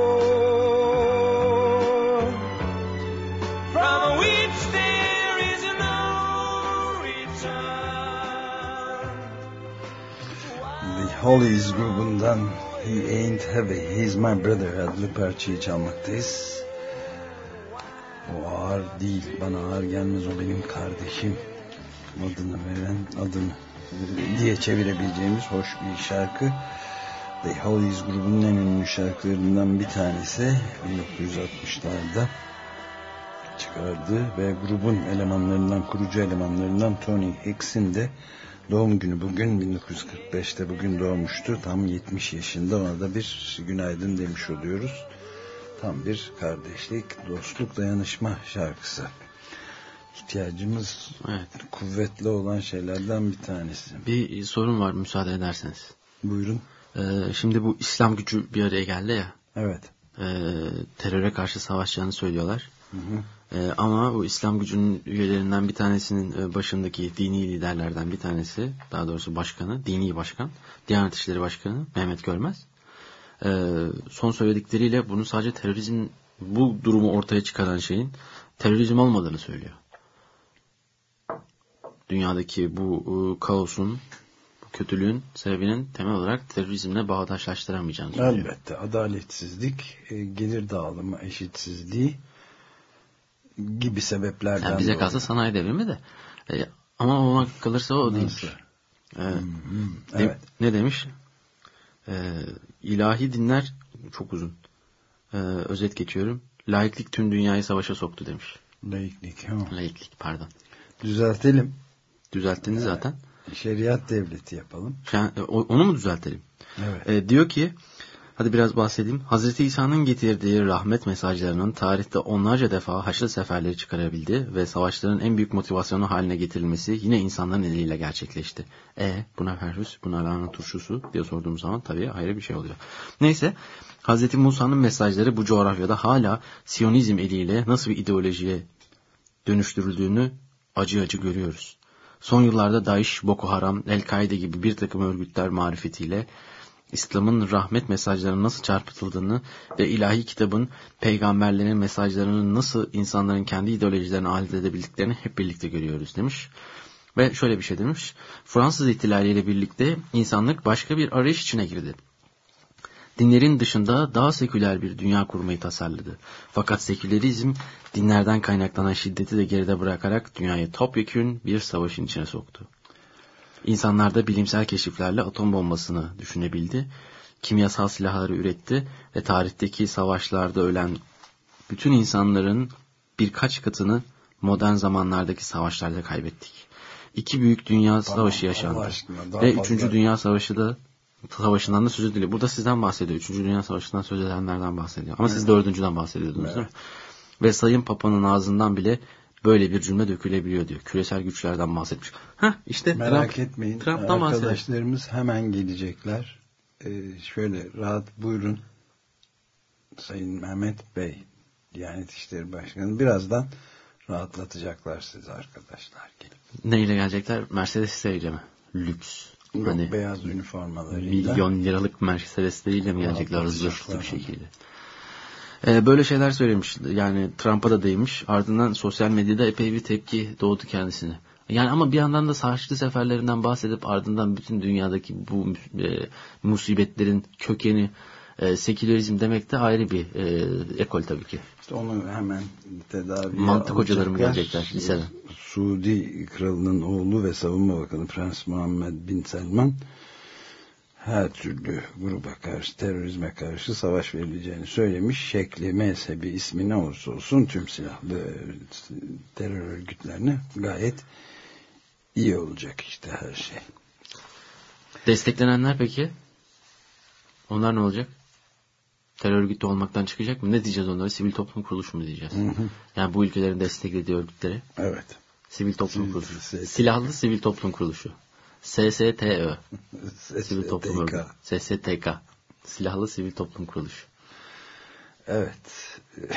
from which there is no return. The Hollies grubundan He Ain't Heavy, He's My Brother adlı parçayı çalmaktayız. O ağır değil, bana ağır gelmez, o benim kardeşim adını veren, adını diye çevirebileceğimiz hoş bir şarkı. The Hollies grubunun en ünlü şarkılarından bir tanesi 1960'larda çıkardı ve grubun elemanlarından, kurucu elemanlarından Tony Hicks'in de Doğum günü bugün, 1945'te bugün doğmuştu. Tam 70 yaşında, ona da bir günaydın demiş oluyoruz. Tam bir kardeşlik, dostluk, dayanışma şarkısı. İhtiyacımız kuvvetli olan şeylerden bir tanesi. Bir sorun var müsaade ederseniz. Buyurun. Şimdi bu İslam gücü bir araya geldi ya. Evet. Teröre karşı savaşacağını söylüyorlar. Hı hı. Ama bu İslam gücünün üyelerinden bir tanesinin başındaki dini liderlerden bir tanesi, daha doğrusu başkanı, dini başkan, Diyanet İşleri Başkanı Mehmet Görmez, son söyledikleriyle bunu sadece terörizm, bu durumu ortaya çıkaran şeyin terörizm olmadığını söylüyor. Dünyadaki bu kaosun, bu kötülüğün sebebinin temel olarak terörizmle bağdaşlaştıramayacağını söylüyor. Elbette adaletsizlik, gelir dağılımı eşitsizliği gibi sebeplerden yani bize kalsa sanayi devrimi de. Ama ona kalırsa o değilmiş. Evet. Ne demiş? İlahi dinler, çok uzun. Özet geçiyorum. Laiklik tüm dünyayı savaşa soktu demiş. Laiklik, pardon. Düzeltelim. Düzelttiniz zaten. Şeriat devleti yapalım. Onu mu düzeltelim? Evet. Diyor ki, hadi biraz bahsedeyim. Hazreti İsa'nın getirdiği rahmet mesajlarının tarihte onlarca defa Haçlı seferleri çıkarabildi ve savaşların en büyük motivasyonu haline getirilmesi yine insanların eliyle gerçekleşti. Buna ferhüs, buna lahana turşusu diye sorduğum zaman tabii ayrı bir şey oluyor. Neyse, Hazreti Musa'nın mesajları bu coğrafyada hala Siyonizm eliyle nasıl bir ideolojiye dönüştürüldüğünü acı acı görüyoruz. Son yıllarda DAEŞ, Boko Haram, El-Kaide gibi bir takım örgütler marifetiyle İslam'ın rahmet mesajlarının nasıl çarpıtıldığını ve ilahi kitabın, peygamberlerin mesajlarının nasıl insanların kendi ideolojilerine alet edebildiklerini hep birlikte görüyoruz demiş. Ve şöyle bir şey demiş. Fransız ihtilaliyle birlikte insanlık başka bir arayış içine girdi. Dinlerin dışında daha seküler bir dünya kurmayı tasarladı. Fakat sekülerizm dinlerden kaynaklanan şiddeti de geride bırakarak dünyayı topyekün bir savaşın içine soktu. İnsanlar da bilimsel keşiflerle atom bombasını düşünebildi, kimyasal silahları üretti ve tarihteki savaşlarda ölen bütün insanların birkaç katını modern zamanlardaki savaşlarda kaybettik. 2 büyük dünya savaşı yaşandı ve 3. Dünya Savaşı'ndan da söz ediliyor. Burada sizden bahsediyor. 3. Dünya Savaşı'ndan söz edenlerden bahsediyor. Ama siz 4.'den bahsediyordunuz değil mi? Ve Sayın Papa'nın ağzından bile böyle bir cümle dökülebiliyor diyor. Küresel güçlerden bahsetmiş. İşte merak etmeyin. Trump'tan arkadaşlarımız hemen gelecekler. Şöyle rahat buyurun. Sayın Mehmet Bey, Diyanet İşleri Başkanı, birazdan rahatlatacaklar sizi arkadaşlar. Neyle gelecekler? Mercedes-ile mi? Lüks. Hani beyaz üniformalarıyla. Milyon liralık Mercedesleriyle mi gelecekler hızlı bir şekilde? Böyle şeyler söylemiş. Yani Trump'a da değmiş. Ardından sosyal medyada epey bir tepki doğdu kendisine. Yani ama bir yandan da Haçlı seferlerinden bahsedip ardından bütün dünyadaki bu musibetlerin kökeni sekülerizm demek de ayrı bir ekol tabii ki. İşte onu hemen tedaviye mantık hocaları mı gelecekler liseden? Suudi kralının oğlu ve savunma bakanı Prens Muhammed Bin Selman her türlü gruba karşı, terörizme karşı savaş verileceğini söylemiş. Şekli, mezhebi, ismi ne olursa olsun tüm silahlı terör örgütlerine gayet iyi olacak işte her şey. Desteklenenler peki? Onlar ne olacak? Terör örgütü olmaktan çıkacak mı? Ne diyeceğiz onlara? Sivil toplum kuruluşu mu diyeceğiz? Yani bu ülkelerin desteklediği örgütlere. Evet. Sivil toplum kuruluşu. Silahlı sivil toplum kuruluşu. SSTÖ. Sivil toplum örgütü. SSTK. Silahlı sivil toplum kuruluşu. Evet.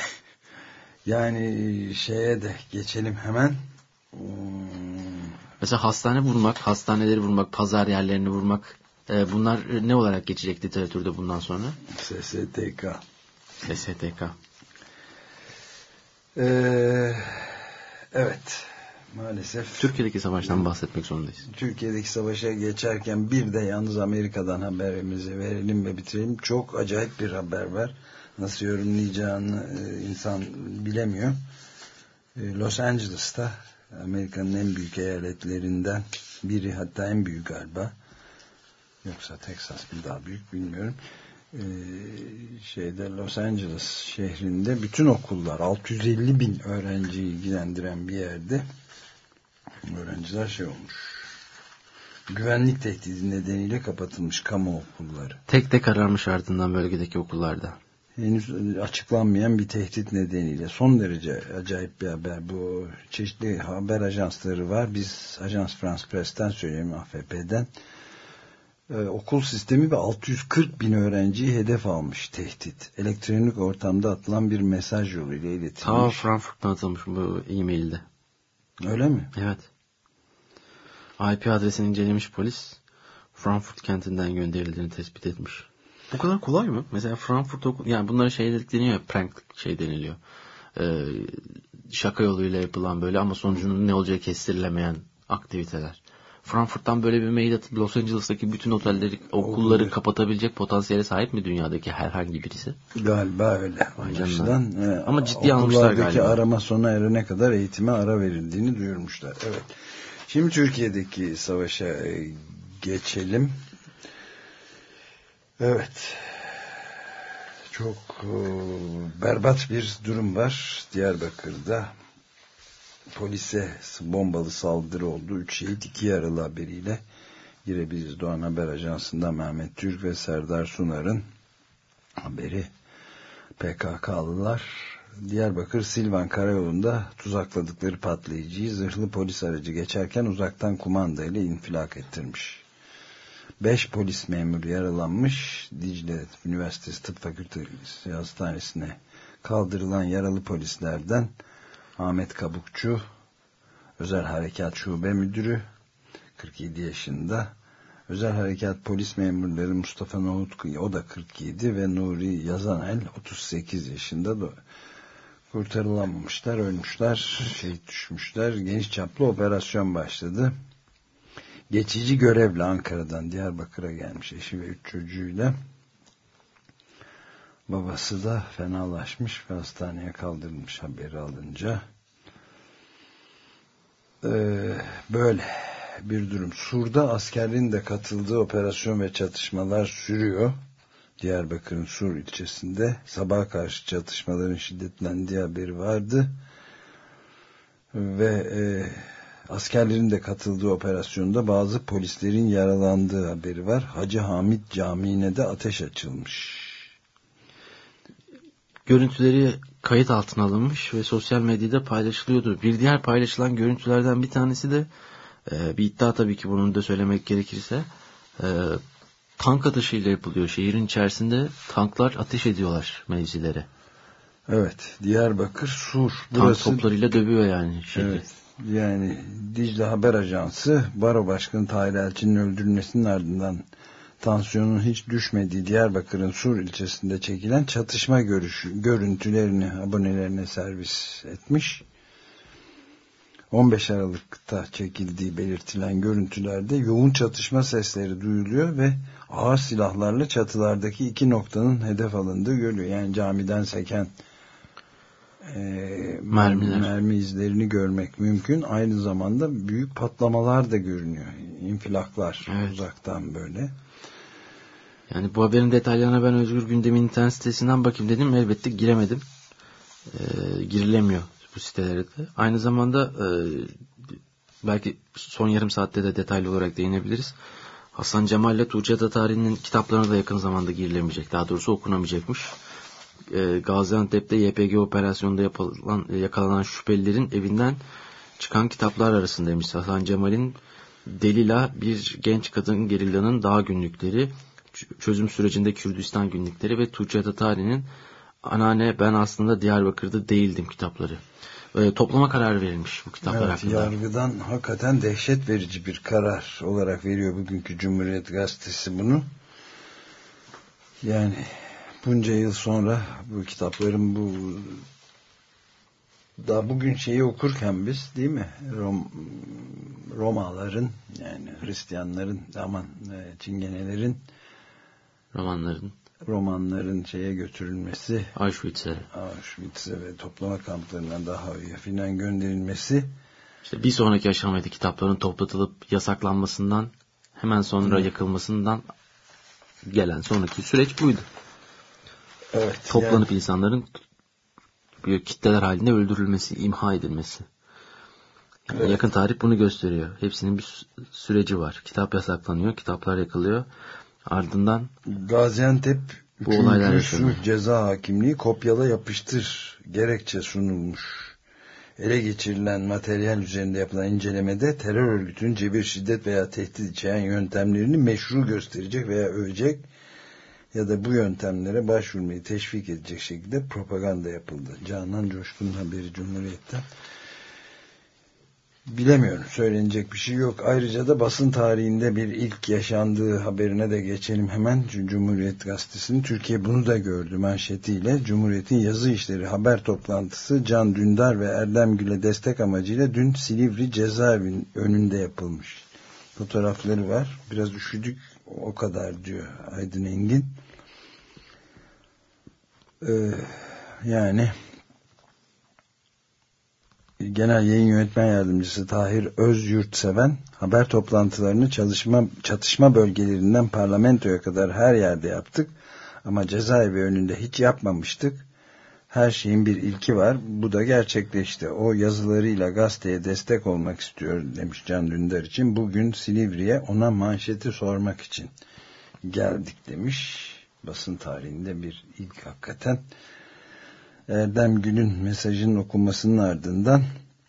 Yani şeye de geçelim hemen. Mesela hastane vurmak, hastaneleri vurmak, pazar yerlerini vurmak, bunlar ne olarak geçecek literatürde bundan sonra? SSTK. SSTK. Evet. Maalesef. Türkiye'deki savaştan bahsetmek zorundayız. Türkiye'deki savaşa geçerken bir de yalnız Amerika'dan haberimizi verelim ve bitirelim. Çok acayip bir haber var. Nasıl yorumlayacağını insan bilemiyor. Los Angeles'ta, Amerika'nın en büyük eyaletlerinden biri, hatta en büyük galiba. Yoksa Texas mı daha büyük bilmiyorum. Los Angeles şehrinde bütün okullar, 650 bin öğrenciyi ilgilendiren bir yerde öğrenciler olmuş. Güvenlik tehdidi nedeniyle kapatılmış kamu okulları. Tek tek kararmış ardından bölgedeki okullarda. Henüz açıklanmayan bir tehdit nedeniyle. Son derece acayip bir haber. Bu çeşitli haber ajansları var. Biz Ajans France Press'ten söyleyeyim, AFP'den. Okul sistemi ve 640 bin öğrenciyi hedef almış tehdit. Elektronik ortamda atılan bir mesaj yoluyla iletilmiş. Ta Frankfurt'tan atılmış bu e-mailde. Öyle mi? Evet. IP adresini incelemiş polis, Frankfurt kentinden gönderildiğini tespit etmiş. Bu kadar kolay mı? Mesela Frankfurt okul, yani bunlara şey deniyor ya, prank şey deniliyor. Şaka yoluyla yapılan böyle ama sonucunun ne olacağı kestirilemeyen aktiviteler. Frankfurt'tan böyle bir mail atıp Los Angeles'taki bütün otelleri, okulları kapatabilecek potansiyele sahip mi dünyadaki herhangi birisi? Galiba öyle. Ama ciddi almışlar galiba. Arama sona erene kadar eğitime ara verildiğini duyurmuşlar. Evet. Şimdi Türkiye'deki savaşa geçelim. Evet. Çok berbat bir durum var. Diyarbakır'da polise bombalı saldırı oldu. 3 şehit 2 yaralı haberiyle girebiliriz. Doğan Haber Ajansı'ndan Mehmet Türk ve Serdar Sunar'ın haberi. PKK'lılar Diyarbakır Silvan Karayolu'nda tuzakladıkları patlayıcıyı zırhlı polis aracı geçerken uzaktan kumanda ile infilak ettirmiş. 5 polis memuru yaralanmış. Dicle Üniversitesi Tıp Fakültesi Hastanesi'ne kaldırılan yaralı polislerden Ahmet Kabukçu, Özel Harekat Şube Müdürü, 47 yaşında. Özel Harekat Polis memurları Mustafa Nohut, o da 47 ve Nuri Yazanel 38 yaşında kurtarılamamışlar, ölmüşler, şehit düşmüşler. Geniş çaplı operasyon başladı. Geçici görevle Ankara'dan Diyarbakır'a gelmiş eşi ve 3 çocuğuyla. Babası da fenalaşmış ve hastaneye kaldırılmış haberi alınca. Böyle bir durum. Sur'da askerlerin de katıldığı operasyon ve çatışmalar sürüyor. Diyarbakır'ın Sur ilçesinde sabaha karşı çatışmaların şiddetlendiği haberi vardı. Ve askerlerin de katıldığı operasyonda bazı polislerin yaralandığı haberi var. Hacı Hamit Camii'ne de ateş açılmış. Görüntüleri kayıt altına alınmış ve sosyal medyada paylaşılıyordu. Bir diğer paylaşılan görüntülerden bir tanesi de bir iddia, tabii ki bunu da söylemek gerekirse, tank atışıyla yapılıyor. Şehrin içerisinde tanklar ateş ediyorlar mevzilere. Evet, Diyarbakır Sur. Burası, tank toplarıyla dövüyor yani şehri. Evet, yani Dicle Haber Ajansı Baro Başkanı Tahir Elçi'nin öldürülmesinin ardından tansiyonun hiç düşmediği Diyarbakır'ın Sur ilçesinde çekilen çatışma görüntülerini abonelerine servis etmiş. 15 Aralık'ta çekildiği belirtilen görüntülerde yoğun çatışma sesleri duyuluyor ve ağır silahlarla çatılardaki 2 noktanın hedef alındığı görülüyor. Yani camiden seken mermi izlerini görmek mümkün. Aynı zamanda büyük patlamalar da görünüyor. İnfilaklar, evet, uzaktan böyle. Yani bu haberin detaylarına ben Özgür Gündem'in internet sitesinden bakayım dedim. Elbette giremedim. Girilemiyor bu sitelere de. Aynı zamanda belki son yarım saatte de detaylı olarak değinebiliriz. Hasan Cemal ile Tuğçe Tatari'nin kitaplarına da yakın zamanda girilemeyecek. Daha doğrusu okunamayacakmış. Gaziantep'te YPG operasyonunda yakalanan şüphelilerin evinden çıkan kitaplar arasındaymış. Hasan Cemal'in Delila, bir genç kadın gerillanın dağ günlükleri, çözüm sürecinde Kürdistan günlükleri ve Tuğçe Tatari'nin Anneanne ben aslında Diyarbakır'da değildim kitapları. Toplama kararı verilmiş bu kitaplar hakkında. Yargıdan hakikaten dehşet verici bir karar olarak veriyor bugünkü Cumhuriyet Gazetesi bunu. Yani bunca yıl sonra bu kitapların daha bugün şeyi okurken biz, değil mi? Romaların, yani Hristiyanların, Çingenelerin romanların şeye götürülmesi, Auschwitz'e ve toplama kamplarından daha filan gönderilmesi. İşte bir sonraki aşamadaki kitapların toplatılıp yasaklanmasından hemen sonra yakılmasından gelen sonraki süreç buydu. Evet. Toplanıp insanların kitleler halinde öldürülmesi, imha edilmesi. Evet. Yakın tarih bunu gösteriyor. Hepsinin bir süreci var. Kitap yasaklanıyor, kitaplar yakılıyor. Ardından Gaziantep bu olaylar 3. yaşanıyor. Sulh Ceza Hakimliği kopyala yapıştır gerekçe sunulmuş. Ele geçirilen materyal üzerinde yapılan incelemede terör örgütünün cebir, şiddet veya tehdit içeren yöntemlerini meşru gösterecek veya övecek ya da bu yöntemlere başvurmayı teşvik edecek şekilde propaganda yapıldı. Canan Coşkun'un haberi Cumhuriyet'ten. Bilemiyorum. Söylenecek bir şey yok. Ayrıca da basın tarihinde bir ilk yaşandığı haberine de geçelim hemen. Cumhuriyet Gazetesi'nin Türkiye bunu da gördü manşetiyle. Cumhuriyet'in yazı işleri haber toplantısı Can Dündar ve Erdem Gül'e destek amacıyla dün Silivri cezaevinin önünde yapılmış. Fotoğrafları var. Biraz üşüdük o kadar diyor Aydın Engin. Yani Genel Yayın Yönetmen Yardımcısı Tahir Özyurtseven haber toplantılarını çatışma bölgelerinden parlamentoya kadar her yerde yaptık ama cezaevi önünde hiç yapmamıştık. Her şeyin bir ilki var. Bu da gerçekleşti. O yazılarıyla gazeteye destek olmak istiyor demiş Can Dündar için. Bugün Silivri'ye ona manşeti sormak için geldik demiş. Basın tarihinde bir ilk hakikaten. Erdem Gül'ün mesajının okunmasının ardından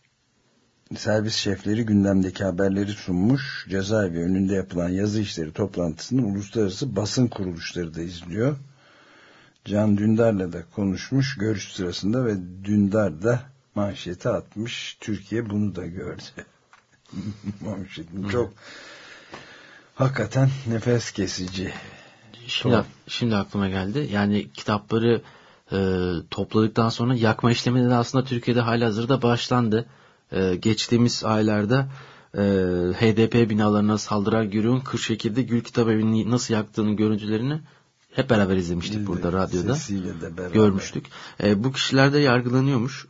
servis şefleri gündemdeki haberleri sunmuş. Cezaevi önünde yapılan yazı işleri toplantısını uluslararası basın kuruluşları da izliyor. Can Dündar'la da konuşmuş görüş sırasında ve Dündar da manşeti atmış. Türkiye bunu da gördü. Manşetin çok hakikaten nefes kesici. Şimdi aklıma geldi. Yani kitapları topladıktan sonra yakma işlemi de aslında Türkiye'de halihazırda başlandı. Geçtiğimiz aylarda HDP binalarına saldıran Gürün Kırşehir'de Gül Kitabevi'ni nasıl yaktığının görüntülerini hep beraber izlemiştik burada radyoda. Görmüştük. Bu kişiler de yargılanıyormuş.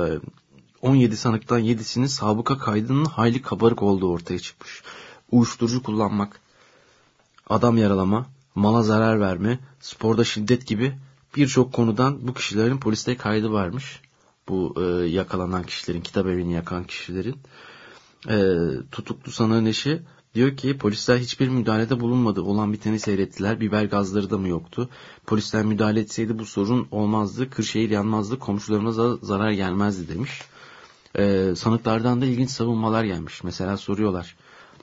17 sanıktan 7'sinin sabıka kaydının hayli kabarık olduğu ortaya çıkmış. Uyuşturucu kullanmak, adam yaralama, mala zarar verme, sporda şiddet gibi birçok konudan bu kişilerin poliste kaydı varmış. Bu yakalanan kişilerin, kitabevini yakan kişilerin. Tutuklu sanığın eşi diyor ki polisler hiçbir müdahalede bulunmadı. Olan biteni seyrettiler. Biber gazları da mı yoktu? Polisler müdahale etseydi bu sorun olmazdı. Kırşehir yanmazdı. Komşularımıza zarar gelmezdi demiş. Sanıklardan da ilginç savunmalar gelmiş. Mesela soruyorlar.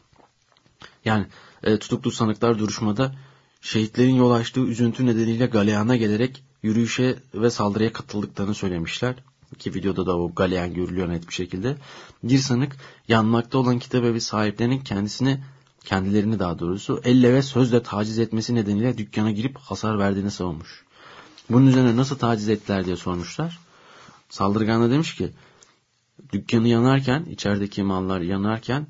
Yani tutuklu sanıklar duruşmada şehitlerin yol açtığı üzüntü nedeniyle galeyana gelerek yürüyüşe ve saldırıya katıldıklarını söylemişler. Ki videoda da o galeyan görülüyor net bir şekilde. Bir sanık yanmakta olan kitabevi sahiplerinin kendilerini daha doğrusu elle ve sözle taciz etmesi nedeniyle dükkana girip hasar verdiğini savunmuş. Bunun üzerine nasıl taciz ettiler diye sormuşlar. Saldırgan da demiş ki dükkanı yanarken, içerideki mallar yanarken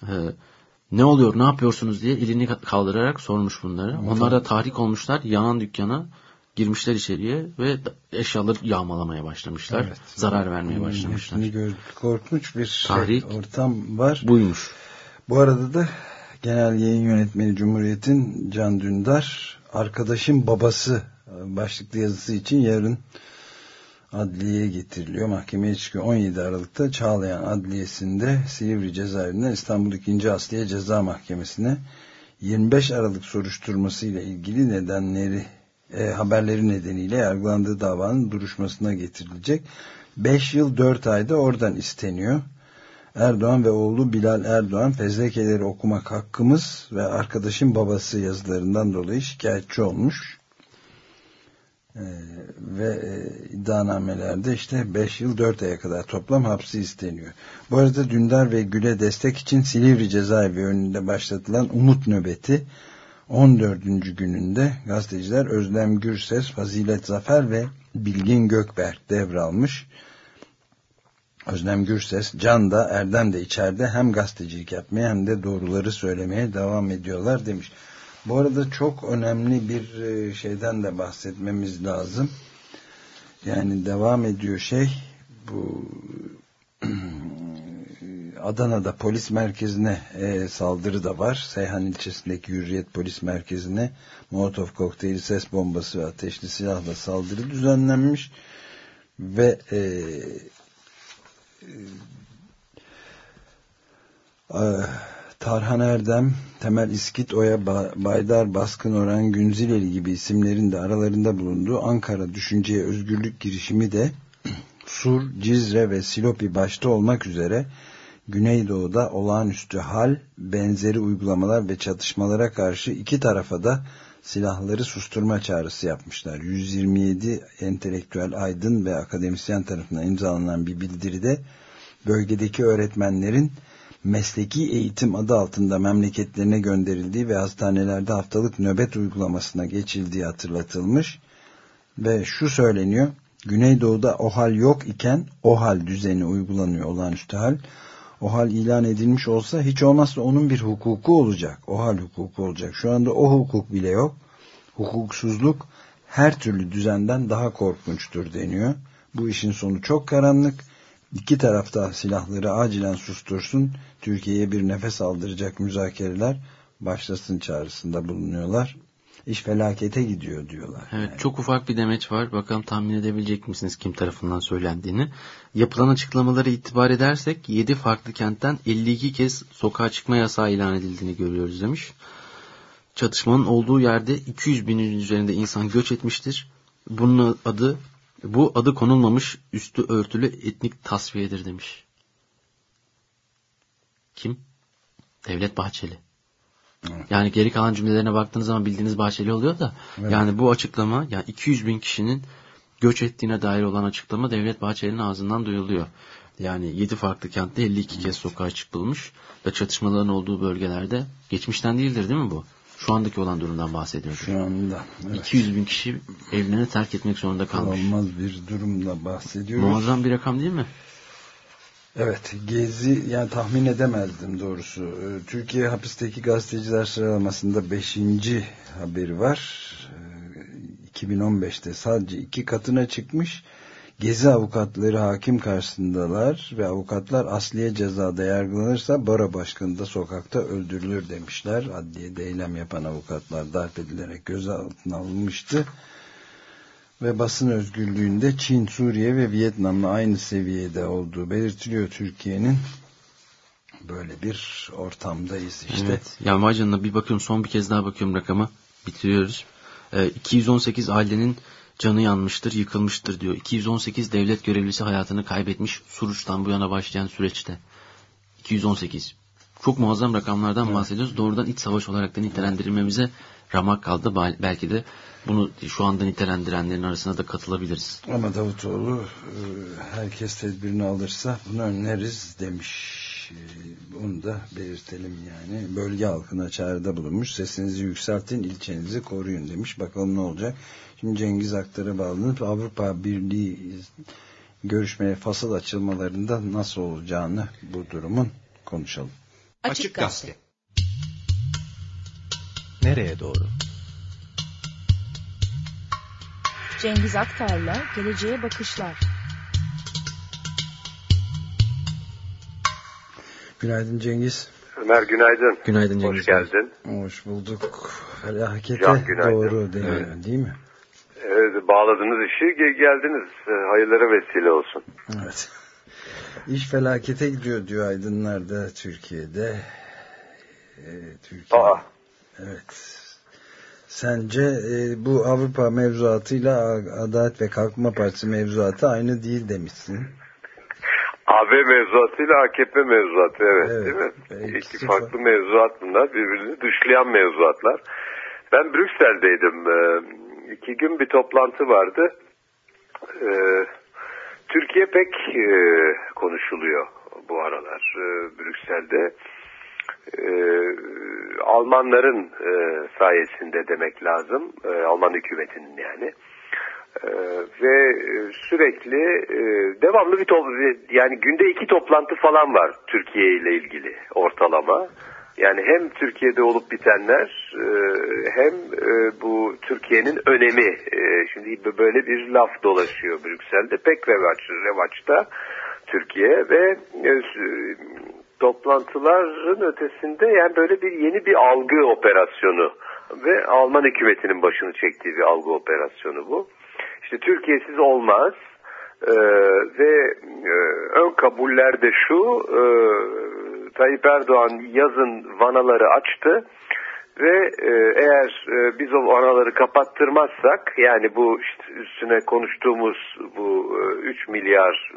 ne oluyor, ne yapıyorsunuz diye elini kaldırarak sormuş bunları. Onlar da tahrik olmuşlar, yanan dükkana girmişler içeriye ve eşyaları yağmalamaya başlamışlar. Evet. Zarar vermeye başlamışlar. Korkunç bir ortam var. Buymuş. Bu arada da Genel Yayın Yönetmeni Cumhuriyet'in Can Dündar, arkadaşın babası başlıklı yazısı için yarın adliyeye getiriliyor. Mahkemeye çıkıyor. 17 Aralık'ta Çağlayan Adliyesi'nde Silivri Cezaevi'nden İstanbul 2. Asliye Ceza Mahkemesi'ne 25 Aralık soruşturmasıyla ilgili haberleri nedeniyle yargılandığı davanın duruşmasına getirilecek. 5 yıl 4 ayda oradan isteniyor. Erdoğan ve oğlu Bilal Erdoğan fezlekeleri okumak hakkımız ve arkadaşın babası yazılarından dolayı şikayetçi olmuş. Ve iddianamelerde işte 5 yıl 4 aya kadar toplam hapsi isteniyor. Bu arada Dündar ve Gül'e destek için Silivri Cezaevi önünde başlatılan Umut Nöbeti 14. gününde gazeteciler Özlem Gürses, Fazilet Zafer ve Bilgin Gökberk devralmış. Özlem Gürses, Can da Erdem de içeride hem gazetecilik yapmaya hem de doğruları söylemeye devam ediyorlar demiş. Bu arada çok önemli bir şeyden de bahsetmemiz lazım. Yani devam ediyor bu Adana'da polis merkezine saldırı da var. Seyhan ilçesindeki Hürriyet Polis Merkezi'ne Molotov kokteyli, ses bombası ve ateşli silahla saldırı düzenlenmiş ve Tarhan Erdem, Temel İskit, Oya Baydar, Baskın Orhan, Günzileli gibi isimlerin de aralarında bulunduğu Ankara Düşünceye Özgürlük girişimi de Sur, Cizre ve Silopi başta olmak üzere Güneydoğu'da olağanüstü hal, benzeri uygulamalar ve çatışmalara karşı iki tarafa da silahları susturma çağrısı yapmışlar. 127 entelektüel aydın ve akademisyen tarafından imzalanan bir bildiride bölgedeki öğretmenlerin mesleki eğitim adı altında memleketlerine gönderildiği ve hastanelerde haftalık nöbet uygulamasına geçildiği hatırlatılmış ve şu söyleniyor: Güneydoğu'da OHAL yok iken OHAL düzeni uygulanıyor, olağanüstü hal. OHAL ilan edilmiş olsa hiç olmazsa onun bir hukuku olacak. OHAL hukuku olacak. Şu anda o hukuk bile yok. Hukuksuzluk her türlü düzenden daha korkunçtur deniyor. Bu işin sonu çok karanlık. İki tarafta silahları acilen sustursun, Türkiye'ye bir nefes aldıracak müzakereler başlasın çağrısında bulunuyorlar. İş felakete gidiyor diyorlar. Evet, yani. Çok ufak bir demeç var. Bakalım tahmin edebilecek misiniz kim tarafından söylendiğini? Yapılan açıklamalara itibar edersek 7 farklı kentten 52 kez sokağa çıkma yasağı ilan edildiğini görüyoruz demiş. Çatışmanın olduğu yerde 200 binin üzerinde insan göç etmiştir. Bu adı konulmamış üstü örtülü etnik tasfiyedir demiş. Kim? Devlet Bahçeli. Evet. Yani geri kalan cümlelerine baktığınız zaman bildiğiniz Bahçeli oluyor da evet. Yani bu açıklama, yani 200 bin kişinin göç ettiğine dair olan açıklama Devlet Bahçeli'nin ağzından duyuluyor. Yani 7 farklı kentte 52 kez sokağa çıkılmış ve çatışmaların olduğu bölgelerde geçmişten değildir değil mi bu? Şu andaki olan durumdan bahsediyoruz. Şu anda. Evet. 200 bin kişi evlerini terk etmek zorunda kalmış. Olmaz bir durumda bahsediyoruz. Muazzam bir rakam değil mi? Evet, Gezi, yani tahmin edemezdim doğrusu. Türkiye hapisteki gazeteciler sıralamasında 5. haberi var. 2015'te sadece 2 katına çıkmış. Gezi avukatları hakim karşısındalar ve avukatlar asliye cezada yargılanırsa baro başkanı da sokakta öldürülür demişler. Adliyede eylem yapan avukatlar darp edilerek gözaltına alınmıştı. Ve basın özgürlüğünde Çin, Suriye ve Vietnam'la aynı seviyede olduğu belirtiliyor Türkiye'nin. Böyle bir ortamdayız işte. Evet. Ya vay canına, bir bakıyorum, son bir kez daha bakıyorum rakama. Bitiriyoruz. 218 ailenin canı yanmıştır, yıkılmıştır diyor. 218 devlet görevlisi hayatını kaybetmiş Suruç'tan bu yana başlayan süreçte. 218. Çok muazzam rakamlardan bahsediyoruz. Doğrudan iç savaş olarak da nitelendirilmemize ramak kaldı. Belki de bunu şu anda nitelendirenlerin arasına da katılabiliriz. Ama Davutoğlu herkes tedbirini alırsa bunu önleriz demiş. Onu da belirtelim yani. Bölge halkına çağrıda bulunmuş. Sesinizi yükseltin, ilçenizi koruyun demiş. Bakalım ne olacak. Şimdi Cengiz Aktar'a bağlanıp Avrupa Birliği görüşmeye fasıl açılmalarında nasıl olacağını, bu durumun konuşalım. Açık Gazete. Nereye doğru? Cengiz Aktar'la Geleceğe Bakışlar. Günaydın Cengiz. Ömer günaydın. Günaydın Cengiz. Hoş geldin. Hoş bulduk. Felakete Günaydın. doğru deniyor, evet. Değil mi? Evet, bağladınız işi, geldiniz. Hayırlara vesile olsun. Evet. İş felakete gidiyor diyor aydınlar da Türkiye'de. Türkiye. Evet. Sence bu Avrupa mevzuatıyla Adalet ve Kalkınma Partisi mevzuatı aynı değil demişsin. AB mevzuatıyla AKP mevzuatı, evet. Değil mi? İkisi İki farklı mevzuat bunlar. Birbirini dışlayan mevzuatlar. Ben Brüksel'deydim. 2 gün bir toplantı vardı. Türkiye pek konuşuluyor bu aralar Brüksel'de. Almanların sayesinde demek lazım. Alman hükümetinin yani. Ve sürekli devamlı bir yani günde 2 toplantı falan var Türkiye ile ilgili ortalama. Yani hem Türkiye'de olup bitenler hem bu Türkiye'nin önemi. Şimdi böyle bir laf dolaşıyor Brüksel'de, pek revaçta Türkiye ve toplantıların ötesinde yani böyle yeni bir algı operasyonu ve Alman hükümetinin başını çektiği bir algı operasyonu bu. İşte Türkiye'siz olmaz ve ön kabuller de şu, Tayyip Erdoğan yazın vanaları açtı ve eğer biz o vanaları kapattırmazsak, yani bu işte üstüne konuştuğumuz bu 3 milyar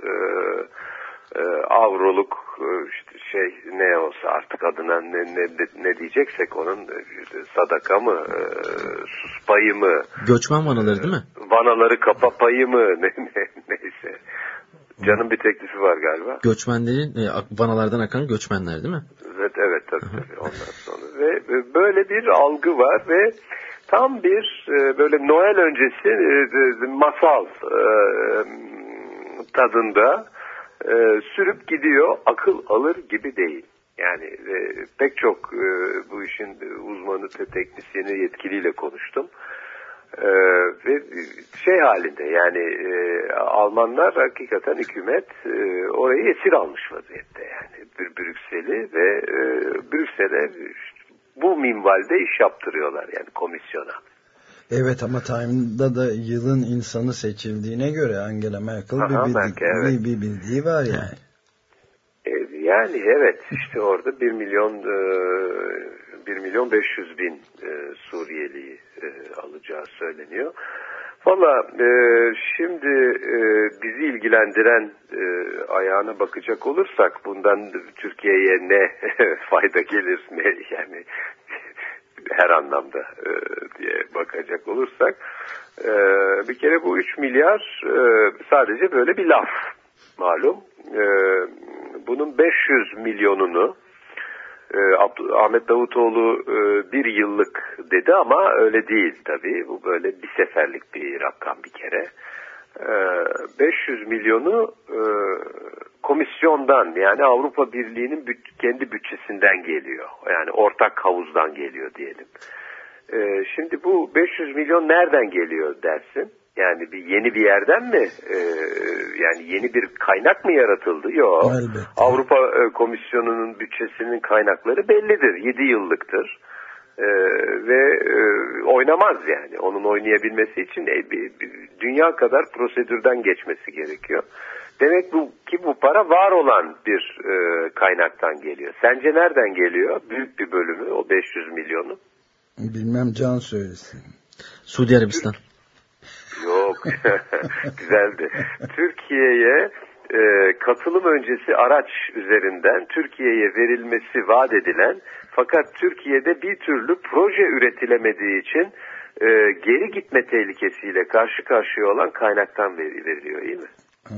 avroluk işte ne olsa artık adına ne diyeceksek onun, sadaka mı, sus payı mı, göçmen vanaları değil mi? Vanaları kapa payı mı, neyse. Can'ın bir teklifi var galiba. Göçmenlerin vanalardan akan göçmenler değil mi? Evet tabii. Ondan sonra ve böyle bir algı var ve tam bir böyle Noel öncesi masal tadında sürüp gidiyor. Akıl alır gibi değil. Yani pek çok bu işin uzmanı, teknisyeni, yetkiliyle konuştum. Ve halinde, yani Almanlar hakikaten, hükümet orayı esir almış vaziyette, yani Brüksel'i ve Brüksel'e bu minvalde iş yaptırıyorlar, yani komisyona. Evet, ama Time'da da yılın insanı seçildiğine göre Angela Merkel bir bildiği var yani. Yani evet, işte orada 1 milyon 500 bin Suriyeli'yi alacağı söyleniyor. Valla şimdi bizi ilgilendiren ayağına bakacak olursak, bundan Türkiye'ye ne fayda gelir, ne yani her anlamda diye bakacak olursak, bir kere bu 3 milyar sadece böyle bir laf malum. Bunun 500 milyonunu Ahmet Davutoğlu bir yıllık dedi ama öyle değil tabii. Bu böyle bir seferlik bir rakam bir kere. 500 milyonu komisyondan, yani Avrupa Birliği'nin kendi bütçesinden geliyor. Yani ortak havuzdan geliyor diyelim. Şimdi bu 500 milyon nereden geliyor dersin? Yani yeni bir yerden mi? Yani yeni bir kaynak mı yaratıldı? Yok. Avrupa Komisyonu'nun bütçesinin kaynakları bellidir. 7 yıllıktır. Ve oynamaz yani. Onun oynayabilmesi için dünya kadar prosedürden geçmesi gerekiyor. Demek ki bu para var olan bir kaynaktan geliyor. Sence nereden geliyor? Büyük bir bölümü, o 500 milyonu. Bilmem, Can söylesin. Suudi Arabistan. Yok. Güzeldi. Türkiye'ye katılım öncesi araç üzerinden Türkiye'ye verilmesi vaat edilen, fakat Türkiye'de bir türlü proje üretilemediği için geri gitme tehlikesiyle karşı karşıya olan kaynaktan veriliyor, değil mi?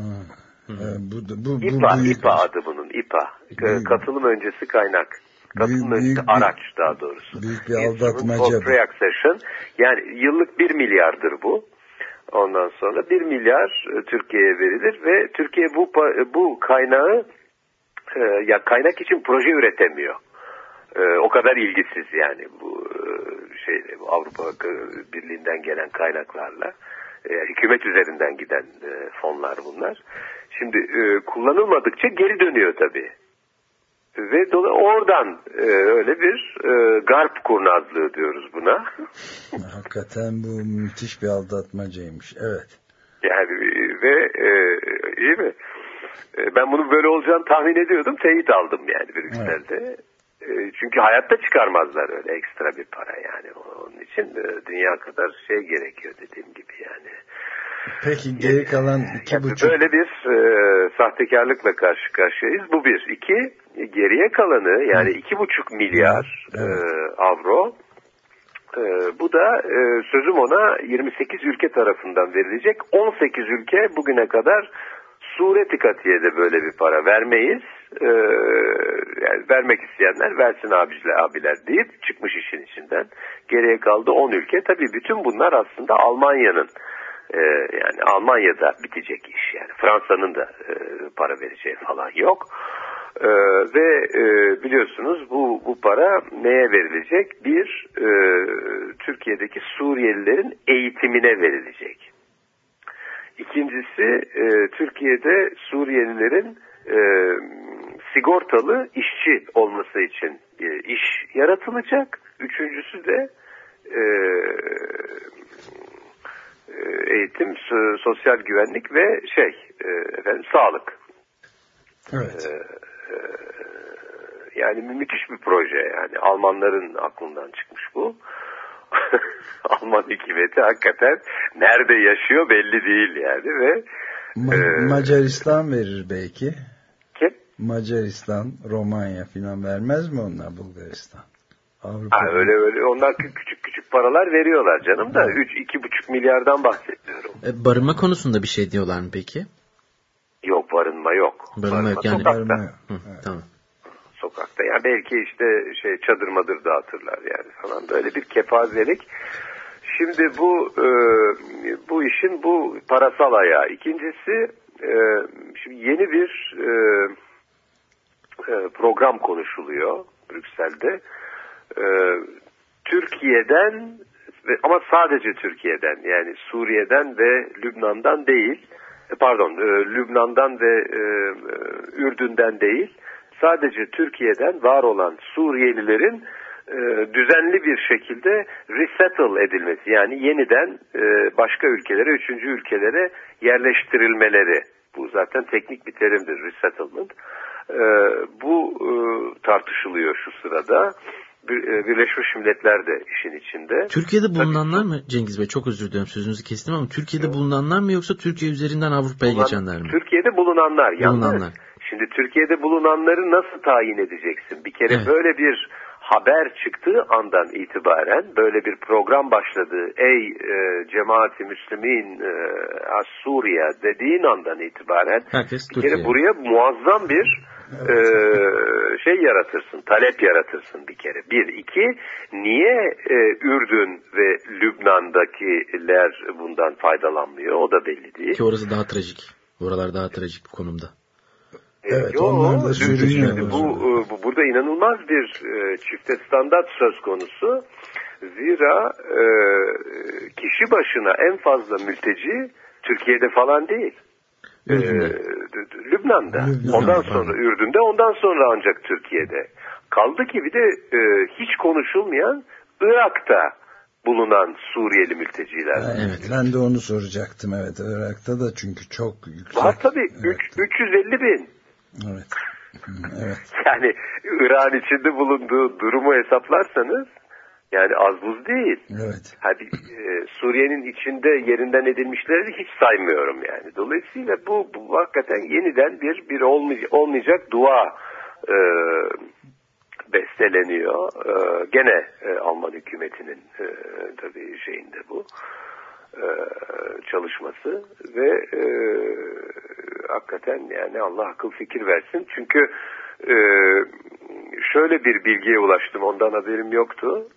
İPA adı bunun, İPA. Katılım öncesi kaynak. Katılım öncesi araç daha doğrusu. Büyük bir aldatmaca. Yani yıllık 1 milyardır bu. Ondan sonra 1 milyar Türkiye'ye verilir ve Türkiye bu kaynağı ya kaynak için proje üretemiyor. O kadar ilgisiz yani bu bu Avrupa Birliği'nden gelen kaynaklarla. Hükümet üzerinden giden fonlar bunlar. Şimdi kullanılmadıkça geri dönüyor tabii. Ve oradan öyle bir garp kurnazlığı diyoruz buna. Hakikaten bu müthiş bir aldatmacaymış. Evet. Yani ve iyi mi? Ben bunun böyle olacağını tahmin ediyordum. Teyit aldım yani Brüksel'de. Evet. Çünkü hayatta çıkarmazlar öyle ekstra bir para yani. Onun için dünya kadar gerekiyor dediğim gibi yani. Peki geri kalan 2,5... Böyle bir sahtekarlıkla karşı karşıyayız. Bu bir. 2, geriye kalanı yani 2,5 milyar avro. Bu da sözüm ona 28 ülke tarafından verilecek. 18 ülke bugüne kadar sureti katiyede böyle bir para vermeyiz. Yani vermek isteyenler versin abiler deyip çıkmış işin içinden. Geriye kaldı 10 ülke. Tabii bütün bunlar aslında Almanya'nın. Yani Almanya'da bitecek iş yani. Fransa'nın da para vereceği falan yok. Ve biliyorsunuz bu para neye verilecek? Bir, Türkiye'deki Suriyelilerin eğitimine verilecek. İkincisi, Türkiye'de Suriyelilerin sigortalı işçi olması için iş yaratılacak. Üçüncüsü de eğitim, sosyal güvenlik ve sağlık. Evet. Yani müthiş bir proje yani. Almanların aklından çıkmış bu. Alman hükümeti hakikaten nerede yaşıyor belli değil yani ve Macaristan verir belki. kim? Macaristan, Romanya filan vermez mi onlar, Bulgaristan? Avrupa. Öyle onlar küçük paralar veriyorlar canım da 2,5 milyardan bahsediyorum. Barınma konusunda bir şey diyorlar mı peki? Yok, barınma yok. Barınma yok yani. Sokakta. Barınma yok. Evet. Tamam. Sokakta yani belki işte çadır madır dağıtırlar yani falan, böyle bir kepazelik. Şimdi bu işin bu parasal ayağı. İkincisi şimdi yeni bir program konuşuluyor Brüksel'de. Türkiye'den ama sadece Türkiye'den, yani Suriye'den ve Lübnan'dan değil, Lübnan'dan ve Ürdün'den değil, sadece Türkiye'den var olan Suriyelilerin düzenli bir şekilde resettle edilmesi, yani yeniden başka ülkelere, üçüncü ülkelere yerleştirilmeleri. Bu zaten teknik bir terimdir, resettlement. Bu tartışılıyor şu sırada. Birleşmiş Milletler de işin içinde. Türkiye'de bulunanlar mı Cengiz Bey? Çok özür dilerim, sözünüzü kestim ama Türkiye'de bulunanlar mı yoksa Türkiye üzerinden Avrupa'ya geçenler mi? Türkiye'de bulunanlar. Şimdi Türkiye'de bulunanları nasıl tayin edeceksin? Bir kere böyle bir haber çıktığı andan itibaren, böyle bir program başladığı, ey cemaati Müslümin Suriye dediğin andan itibaren herkes bir Türkiye. kere buraya muazzam bir yaratırsın, talep yaratırsın bir kere. Bir, iki, niye Ürdün ve Lübnan'dakiler bundan faydalanmıyor? O da belli değil. Ki orası daha trajik. Oralar daha trajik bir konumda. Evet, onlar da sürünüyor. Bu burada inanılmaz bir çifte standart söz konusu. Zira kişi başına en fazla mülteci Türkiye'de falan değil. Lübnan'da. Ondan sonra Ürdün'de, ondan sonra ancak Türkiye'de. Kaldı ki bir de hiç konuşulmayan Irak'ta bulunan Suriyeli mülteciler. Evet, ben de onu soracaktım. Evet, Irak'ta da çünkü çok yüksek. Var tabii. Evet. 350 bin. Evet. Evet. Yani Irak'ın içinde bulunduğu durumu hesaplarsanız yani az buz değil. Evet. Hadi Suriye'nin içinde yerinden edilmişleri hiç saymıyorum yani. Dolayısıyla bu hakikaten yeniden bir olmayacak dua besteleniyor. Gene Alman hükümetinin tabii şeyinde bu çalışması ve hakikaten yani Allah akıl fikir versin. Çünkü şöyle bir bilgiye ulaştım, ondan haberim yoktu.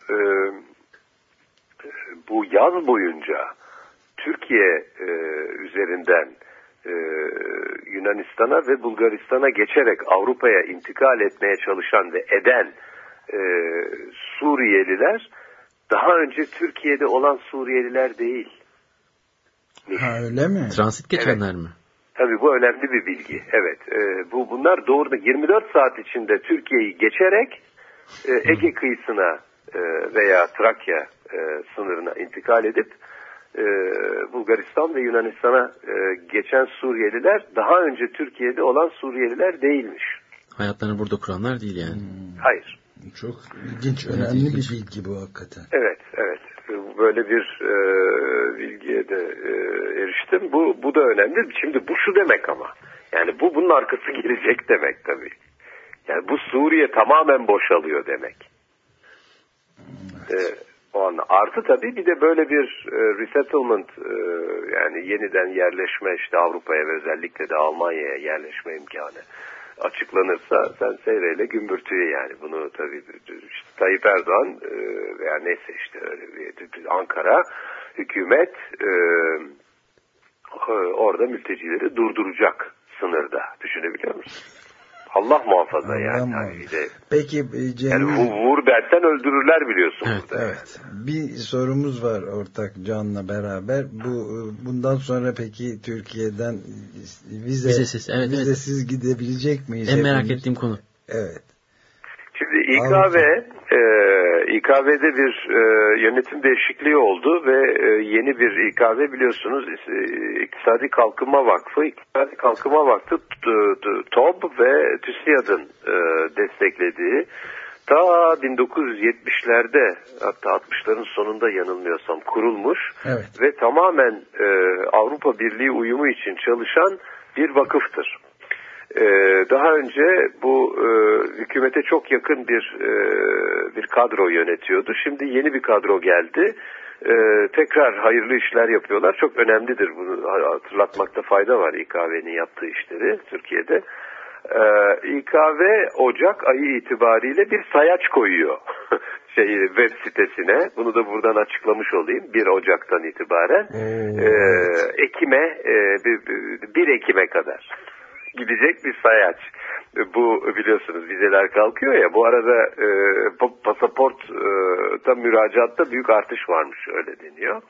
Bu yaz boyunca Türkiye üzerinden Yunanistan'a ve Bulgaristan'a geçerek Avrupa'ya intikal etmeye çalışan ve eden Suriyeliler daha önce Türkiye'de olan Suriyeliler değil. Ha, öyle mi? Transit geçenler mi? Tabii bu önemli bir bilgi. Evet. Bunlar doğrudan 24 saat içinde Türkiye'yi geçerek Ege kıyısına veya Trakya sınırına intikal edip Bulgaristan ve Yunanistan'a geçen Suriyeliler daha önce Türkiye'de olan Suriyeliler değilmiş. Hayatlarını burada kuranlar değil yani. Hayır. Çok ilginç, önemli bir bilgi bu hakikaten. Evet. Böyle bir bilgiye de eriştim. Bu da önemli. Şimdi bu şu demek ama. Yani bunun arkası gelecek demek tabii. Yani bu Suriye tamamen boşalıyor demek. O anda. Artı tabii bir de böyle bir resettlement, yani yeniden yerleşme, işte Avrupa'ya ve özellikle de Almanya'ya yerleşme imkanı açıklanırsa sen seyreyle gümbürtüye yani. Bunu tabii işte Tayyip Erdoğan veya neyse işte öyle bir Ankara hükümet orada mültecileri durduracak sınırda. Düşünebiliyor musun? Allah muhafaza yani. Peki yani vur dersen öldürürler biliyorsun. Evet, burada. Evet. Bir sorumuz var ortak Can'la beraber. Bundan sonra peki Türkiye'den vizesiz gidebilecek miyiz? En merak ettiğim konu. Evet. Şimdi İKV İKV'de bir yönetim değişikliği oldu ve yeni bir İKV biliyorsunuz İktisadi Kalkınma Vakfı. İktisadi Kalkınma Vakfı TOB ve TÜSİAD'ın desteklediği ta 1970'lerde hatta 60'ların sonunda yanılmıyorsam kurulmuş ve tamamen Avrupa Birliği uyumu için çalışan bir vakıftır. Daha önce bu hükümete çok yakın bir kadro yönetiyordu. Şimdi yeni bir kadro geldi. Tekrar hayırlı işler yapıyorlar. Çok önemlidir, bunu hatırlatmakta fayda var İKV'nin yaptığı işleri Türkiye'de. İKV Ocak ayı itibariyle bir sayaç koyuyor web sitesine. Bunu da buradan açıklamış olayım. 1 Ocak'tan itibaren Ekim'e 1 Ekim'e kadar gidecek bir sayaç. Bu biliyorsunuz vizeler kalkıyor ya, bu arada pasaporta müracaatta büyük artış varmış, öyle deniyor.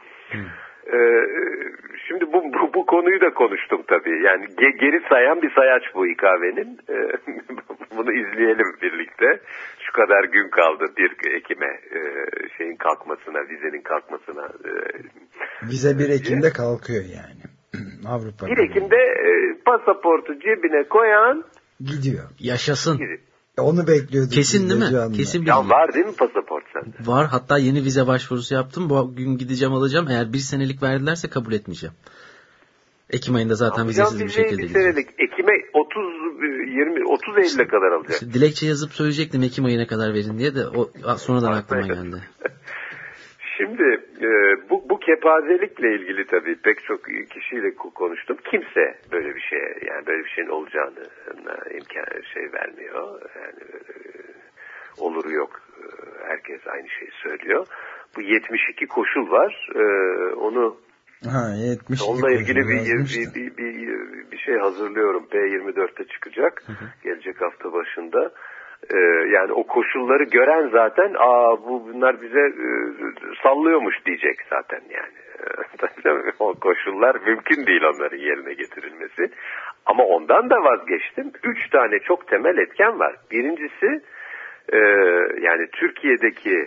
Şimdi bu konuyu da konuştum tabii. Yani geri sayan bir sayaç bu İKV'nin. Bunu izleyelim birlikte. Şu kadar gün kaldı 1 Ekim'e şeyin kalkmasına, vizenin kalkmasına. Vize 1 Ekim'de kalkıyor yani. Avrupa 1 Ekim'de pasaportu cebine koyan gidiyor. Yaşasın. Gidiyor. Onu bekliyorduk. Kesin değil mi? Kesin bilgi. Ya var değil mi pasaport sende? Var. Hatta yeni vize başvurusu yaptım. Bu gün gideceğim, alacağım. Eğer 1 senelik verdilerse kabul etmeyeceğim. Ekim ayında zaten vizesiz bir şekilde gideceğim. Ekim'e 30 Eylül'e kadar alacak. İşte dilekçe yazıp söyleyecektim Ekim ayına kadar verin diye de o sonradan aklıma geldi. Şimdi bu kepazelikle ilgili tabii pek çok kişiyle konuştum. Kimse böyle bir şeye, yani böyle bir şeyin olacağını imkan vermiyor. Yani oluru yok. Herkes aynı şeyi söylüyor. Bu 72 koşul var. Onu onunla ilgili bir şey hazırlıyorum. P24'te çıkacak. Gelecek hafta başında. Yani o koşulları gören zaten bunlar bize sallıyormuş diyecek zaten yani. O koşullar mümkün değil onların yerine getirilmesi. Ama ondan da vazgeçtim. 3 tane çok temel etken var. Birincisi yani Türkiye'deki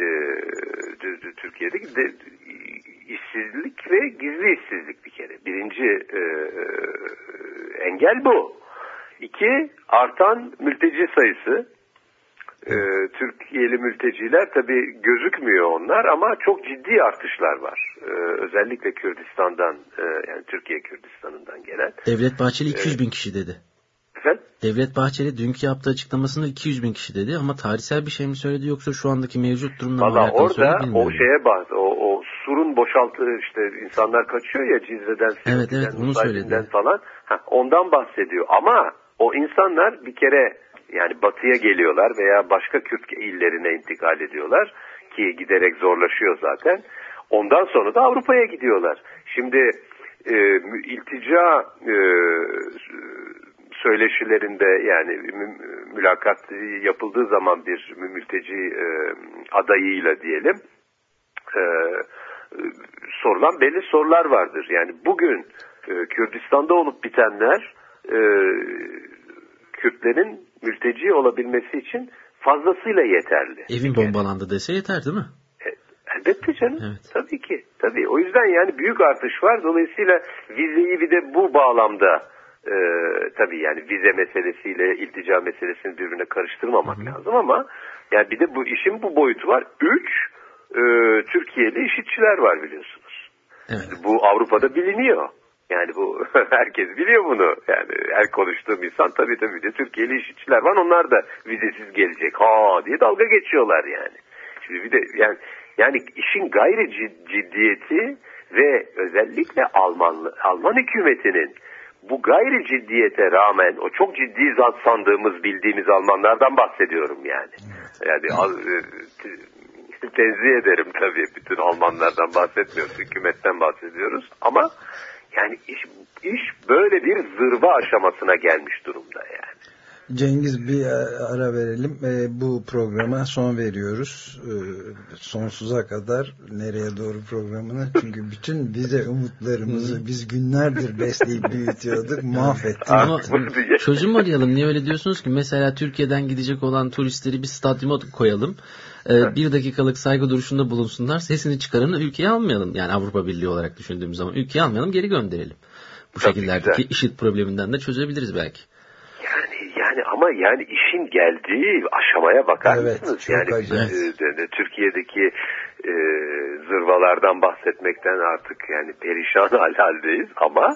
işsizlik ve gizli işsizlik bir kere. Birinci engel bu. 2, artan mülteci sayısı. Türkiye'li mülteciler tabii gözükmüyor onlar ama çok ciddi artışlar var. Özellikle Kürdistan'dan, yani Türkiye Kürdistan'ından gelen. Devlet Bahçeli 200 bin kişi dedi. Efendim? Devlet Bahçeli dünkü yaptığı açıklamasında 200 bin kişi dedi ama tarihsel bir şey mi söyledi yoksa şu andaki mevcut durumla mı alakalı söyledi bilmiyorum. Orada o şeye o surun boşalttığı, işte insanlar kaçıyor ya Cizre'den, evet, onu söyledi falan. Ondan bahsediyor ama o insanlar bir kere yani batıya geliyorlar veya başka Kürt illerine intikal ediyorlar ki giderek zorlaşıyor zaten. Ondan sonra da Avrupa'ya gidiyorlar. Şimdi iltica söyleşilerinde, yani mülakat yapıldığı zaman bir mülteci adayıyla diyelim sorulan belli sorular vardır. Yani bugün Kürdistan'da olup bitenler Kürtlerin mülteci olabilmesi için fazlasıyla yeterli. Evin bombalandı dese yeter değil mi? Elbette canım. Evet. Tabii ki. Tabii. O yüzden yani büyük artış var. Dolayısıyla vizeyi bir de bu bağlamda tabii yani vize meselesiyle iltica meselesini birbirine karıştırmamak lazım ama yani bir de bu işin bu boyutu var. 3 Türkiye'li işitçiler var biliyorsunuz. Evet. Bu Avrupa'da biliniyor. Yani bu herkes biliyor bunu. Yani her konuştuğum insan tabii de Türkiye'li işçiler var. Onlar da vizesiz gelecek diye dalga geçiyorlar yani. Şimdi bir de yani işin gayri ciddiyeti ve özellikle Alman hükümetinin bu gayri ciddiyete rağmen o çok ciddi sandığımız, bildiğimiz Almanlardan bahsediyorum yani. Yani tenzih ederim tabii, bütün Almanlardan bahsetmiyoruz, hükümetten bahsediyoruz ama yani iş böyle bir zırva aşamasına gelmiş durumda yani. Cengiz, bir ara verelim. Bu programa son veriyoruz. Sonsuza kadar nereye doğru programını. Çünkü bütün vize umutlarımızı biz günlerdir besleyip büyütüyorduk. Mahvettik. Ama çocuğumu arayalım. Niye öyle diyorsunuz ki? Mesela Türkiye'den gidecek olan turistleri bir stadyuma koyalım. 1 dakikalık saygı duruşunda bulunsunlar. Sesini çıkarın, ülkeye almayalım. Yani Avrupa Birliği olarak düşündüğümüz zaman ülkeye almayalım, geri gönderelim. Bu şekillerdeki IŞİD probleminden de çözebiliriz belki. Ama işin geldiği aşamaya bakar mısınız? Türkiye'deki zırvalardan bahsetmekten artık perişan haldeyiz ama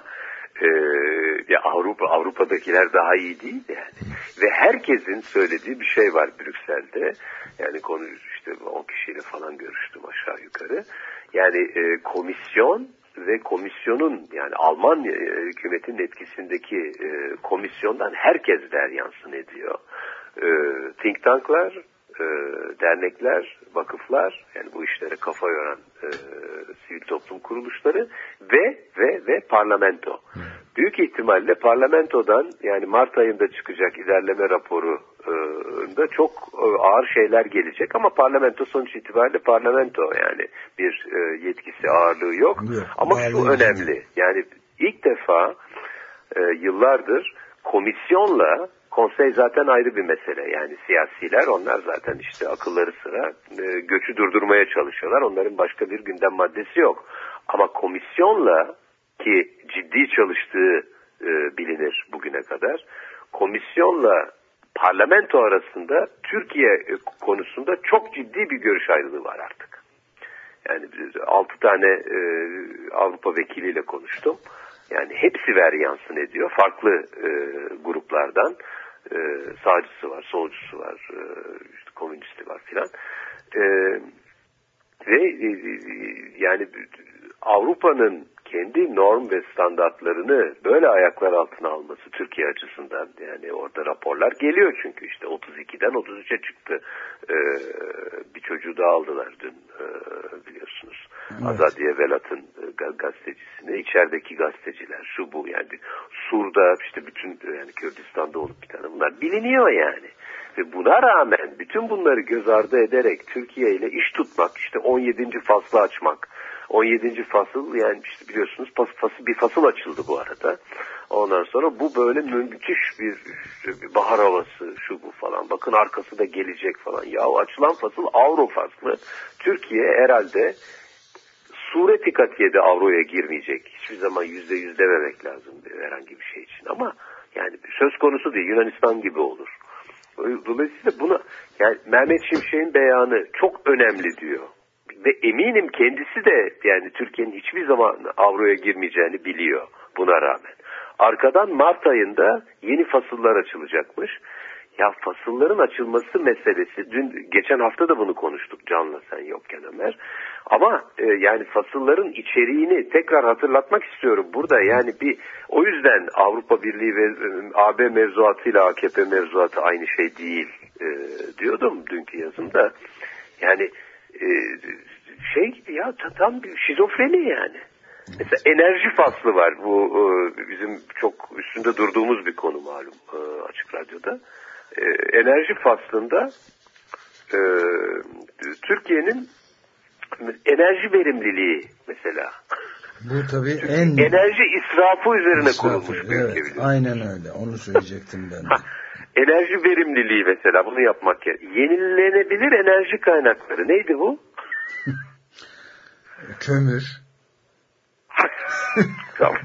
Avrupa'dakiler daha iyi değil yani. Ve herkesin söylediği bir şey var Brüksel'de. Yani işte 10 kişiyle falan görüştüm aşağı yukarı. Yani komisyon ve komisyonun Alman hükümetinin etkisindeki komisyondan herkes yansın ediyor. Think tanklar, dernekler, vakıflar, bu işlere kafa yoran sivil toplum kuruluşları ve parlamento. Büyük ihtimalle parlamentodan Mart ayında çıkacak ilerleme raporunda çok ağır şeyler gelecek ama parlamento sonuç itibariyle parlamento bir yetkisi ağırlığı yok. Ama şu önemli ilk defa yıllardır komisyonla konsey zaten ayrı bir mesele. Siyasiler onlar zaten akılları sıra göçü durdurmaya çalışıyorlar. Onların başka bir gündem maddesi yok. Ama komisyonla ki ciddi çalıştığı bilinir bugüne kadar. Komisyonla parlamento arasında Türkiye konusunda çok ciddi bir görüş ayrılığı var artık. 6 tane Avrupa vekiliyle konuştum. Hepsi yansın ediyor. Farklı gruplardan. Sağcısı var, solcusu var, komünisti var filan. Ve Avrupa'nın kendi norm ve standartlarını böyle ayaklar altına alması Türkiye açısından orada raporlar geliyor çünkü 32'den 33'e çıktı. Bir çocuğu da aldılar dün biliyorsunuz. Evet. Azadiye Velat'ın gazetecisini, içerideki gazeteciler şu bu Sur'da bütün Kürdistan'da olup bir tane bunlar biliniyor Ve buna rağmen bütün bunları göz ardı ederek Türkiye ile iş tutmak 17. faslı açmak. 17. fasıl biliyorsunuz bir fasıl açıldı bu arada. Ondan sonra bu böyle müthiş bir bahar havası şu bu falan. Bakın arkası da gelecek falan. Ya açılan fasıl avro faslı. Türkiye herhalde sureti katiyede avroya girmeyecek. Hiçbir zaman %100 dememek lazım herhangi bir şey için. Ama söz konusu değil. Yunanistan gibi olur. Dolayısıyla buna Mehmet Şimşek'in beyanı çok önemli diyor. Ve eminim kendisi de Türkiye'nin hiçbir zaman avroya girmeyeceğini biliyor buna rağmen. Arkadan Mart ayında yeni fasıllar açılacakmış. Fasılların açılması meselesi geçen hafta da bunu konuştuk Can'la sen yokken Ömer. Ama fasılların içeriğini tekrar hatırlatmak istiyorum burada. O yüzden Avrupa Birliği ve AB mevzuatıyla AKP mevzuatı aynı şey değil diyordum dünkü yazımda. Tam bir şizofreni Mesela enerji faslı var. Bu bizim çok üstünde durduğumuz bir konu malum Açık Radyo'da. Enerji faslında Türkiye'nin enerji verimliliği mesela. Bu tabii enerji israfı üzerine kurulmuş bir ülke biliyorsun. Aynen öyle. Onu söyleyecektim ben de. Enerji verimliliği mesela bunu yapmak gerekiyor. Yenilenebilir enerji kaynakları. Neydi bu? Kömür. Tamam.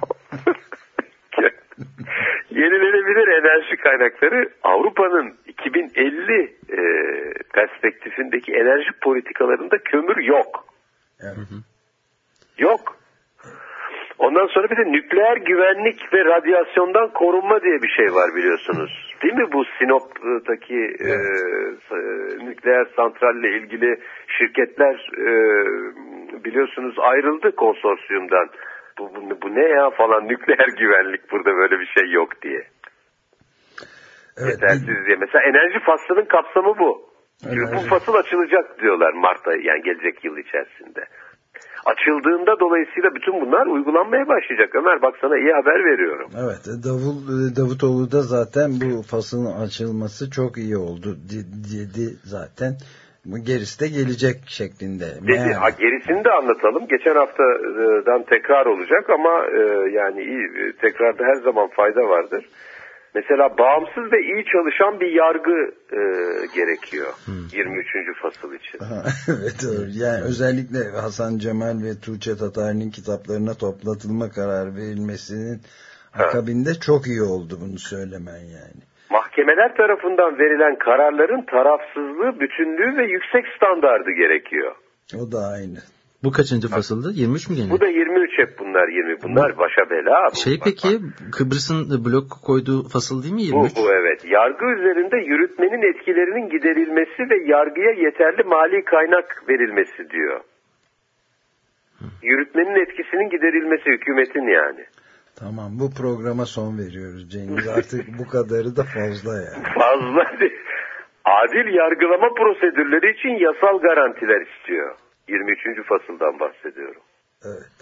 Yenilenebilir enerji kaynakları Avrupa'nın 2050 perspektifindeki enerji politikalarında kömür yok. Evet. Yok. Ondan sonra bir de nükleer güvenlik ve radyasyondan korunma diye bir şey var biliyorsunuz. Değil mi bu Sinop'taki nükleer santralle ilgili şirketler biliyorsunuz ayrıldı konsorsiyumdan. Bu ne ya falan nükleer güvenlik burada böyle bir şey yok diye. Evet, yetersiz diye. Mesela enerji faslının kapsamı bu. Bu fasıl açılacak diyorlar Mart'ta gelecek yıl içerisinde. açıldığında dolayısıyla bütün bunlar uygulanmaya başlayacak. Ömer bak sana iyi haber veriyorum. Evet, Davutoğlu da zaten bu fasılın açılması çok iyi oldu dedi zaten. Gerisi de gelecek şeklinde. Dedi. Gerisini de anlatalım. Geçen haftadan tekrar olacak ama yani tekrarda her zaman fayda vardır. Mesela bağımsız ve iyi çalışan bir yargı gerekiyor 23. fasıl için. Evet, yani özellikle Hasan Cemal ve Tuğçe Tatar'ın kitaplarına toplatılma kararı verilmesinin akabinde çok iyi oldu bunu söylemen yani. Mahkemeler tarafından verilen kararların tarafsızlığı, bütünlüğü ve yüksek standardı gerekiyor. O da aynı. Bu kaçıncı fasıldı? 23 mü gene? Bu da 23 hep bunlar 20. Bunlar başa bela. Peki Kıbrıs'ın blok koyduğu fasıl değil mi 23? Bu evet. Yargı üzerinde yürütmenin etkilerinin giderilmesi ve yargıya yeterli mali kaynak verilmesi diyor. Yürütmenin etkisinin giderilmesi hükümetin yani. Tamam, bu programa son veriyoruz Cengiz. Artık bu kadarı da fazla yani. Fazla değil. Adil yargılama prosedürleri için yasal garantiler istiyor. 23. fasıldan bahsediyorum. Evet.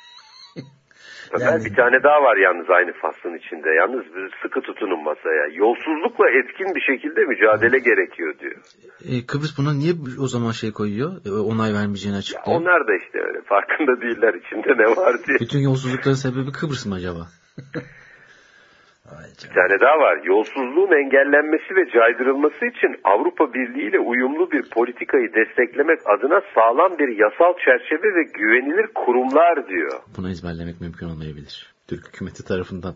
Bir tane daha var yalnız aynı faslın içinde. Yalnız sıkı tutunun masaya. Yolsuzlukla etkin bir şekilde mücadele gerekiyor diyor. Kıbrıs buna niye o zaman koyuyor? Onay vermeyeceğini açıklıyor. Onlar da işte öyle. Farkında değiller içinde ne var diye. Bütün yolsuzlukların sebebi Kıbrıs mı acaba? Bir tane daha var. Yolsuzluğun engellenmesi ve caydırılması için Avrupa Birliği ile uyumlu bir politikayı desteklemek adına sağlam bir yasal çerçeve ve güvenilir kurumlar diyor. Bunu ezberlemek mümkün olmayabilir. Türk hükümeti tarafından.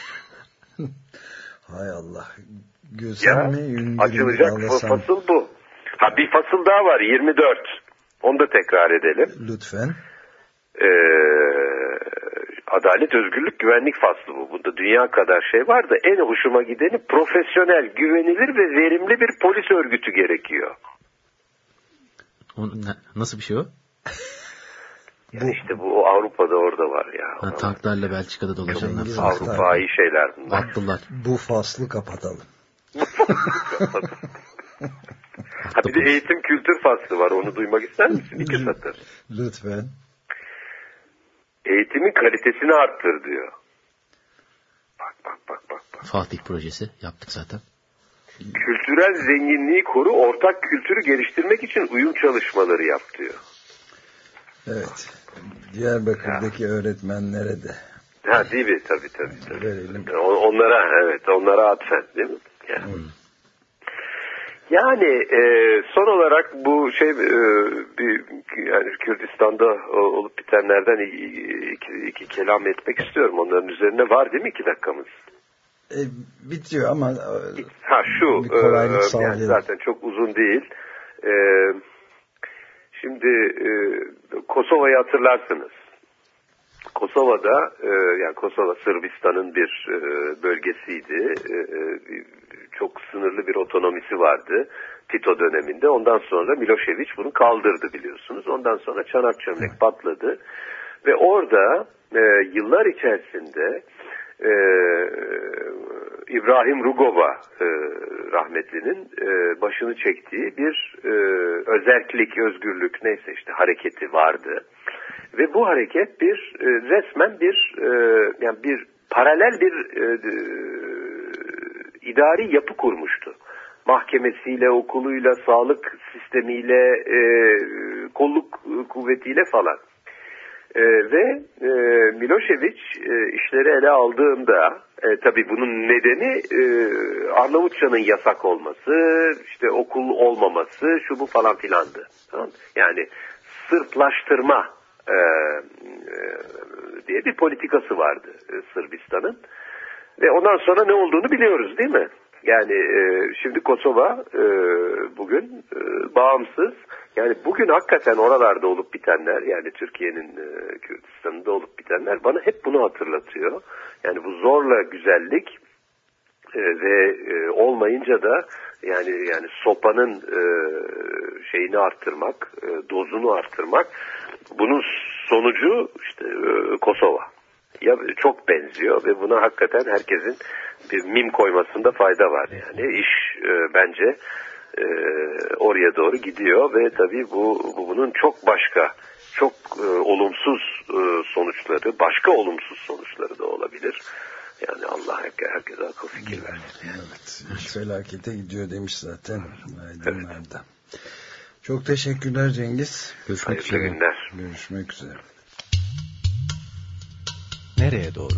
Hay Allah. Açılacak fasıl bu. Bir fasıl daha var 24. Onu da tekrar edelim. Lütfen. Adalet, özgürlük, güvenlik faslı bu. Bunda dünya kadar şey var da en hoşuma gideni profesyonel, güvenilir ve verimli bir polis örgütü gerekiyor. Nasıl bir şey o? Yani işte bu Avrupa'da orada var ya. Tanklarla Belçika'da dolaşanlar. Avrupa'yı şeyler bunlar. Atlılar. Bu faslı kapatalım. Bir de eğitim kültür faslı var. Onu duymak ister misin? 2 satır. Lütfen. Eğitimin kalitesini arttır diyor. Bak. Fatih projesi yaptık zaten. Kültürel zenginliği koru, ortak kültürü geliştirmek için uyum çalışmaları yap diyor. Evet. Diyarbakır'daki öğretmenlere de. Değil mi? Tabii. Verelim. Onlara atfen değil mi? Yani son olarak bu yani Kürdistan'da olup bitenlerden iki kelam etmek istiyorum. Onların üzerine var değil mi 2 dakikamız? Bitiyor ama yani zaten çok uzun değil. Şimdi Kosova'yı hatırlarsınız. Kosova'da yani Kosova Sırbistan'ın bir bölgesiydi. Çok sınırlı bir otonomisi vardı Tito döneminde. Ondan sonra Milošević bunu kaldırdı biliyorsunuz. Ondan sonra çanak çömlek patladı. Ve orada yıllar içerisinde İbrahim Rugova rahmetlinin başını çektiği bir özerklik, özgürlük neyse işte hareketi vardı. Ve bu hareket resmen bir paralel bir idari yapı kurmuştu. Mahkemesiyle, okuluyla, sağlık sistemiyle, kolluk kuvvetiyle falan. Ve Milošević işleri ele aldığında tabii bunun nedeni Arnavutçanın yasak olması, işte okul olmaması, şu bu falan filandı. Tamam? Yani Sırplaştırma diye bir politikası vardı Sırbistan'ın. Ve ondan sonra ne olduğunu biliyoruz değil mi? Yani şimdi Kosova bugün bağımsız. Yani bugün hakikaten oralarda olup bitenler, yani Türkiye'nin Kürdistan'ında olup bitenler bana hep bunu hatırlatıyor. Yani bu zorla güzellik ve olmayınca da yani sopanın şeyini arttırmak, dozunu arttırmak. Bunun sonucu işte Kosova. Ya çok benziyor ve buna hakikaten herkesin bir mim koymasında fayda var. Yani iş bence oraya doğru gidiyor ve tabii bunun çok başka çok olumsuz sonuçları, başka olumsuz sonuçları da olabilir. Yani Allah herkese akıl fikir versin. Evet. Felakete gidiyor demiş zaten. Aydınlar'da. Evet. Çok teşekkürler Cengiz. Görüşmek üzere. Görüşmek üzere. Nereye doğru?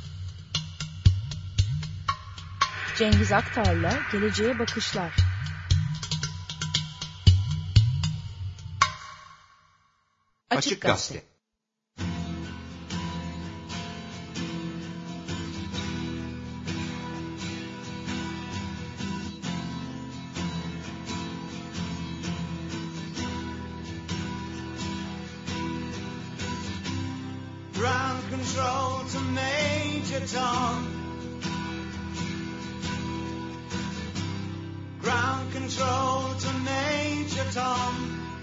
Cengiz Aktar'la Geleceğe Bakışlar. Açık Gazete. Ground control to Major Tom. Ground control to Major Tom.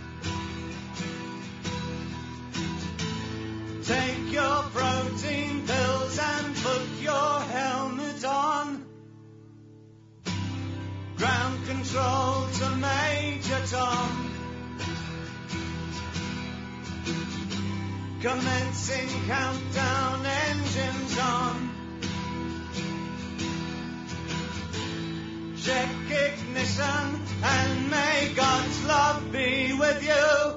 Take your protein pills and put your helmet on. Ground control to Major Tom. Commencing countdown, engines on. Check ignition and may God's love be with you.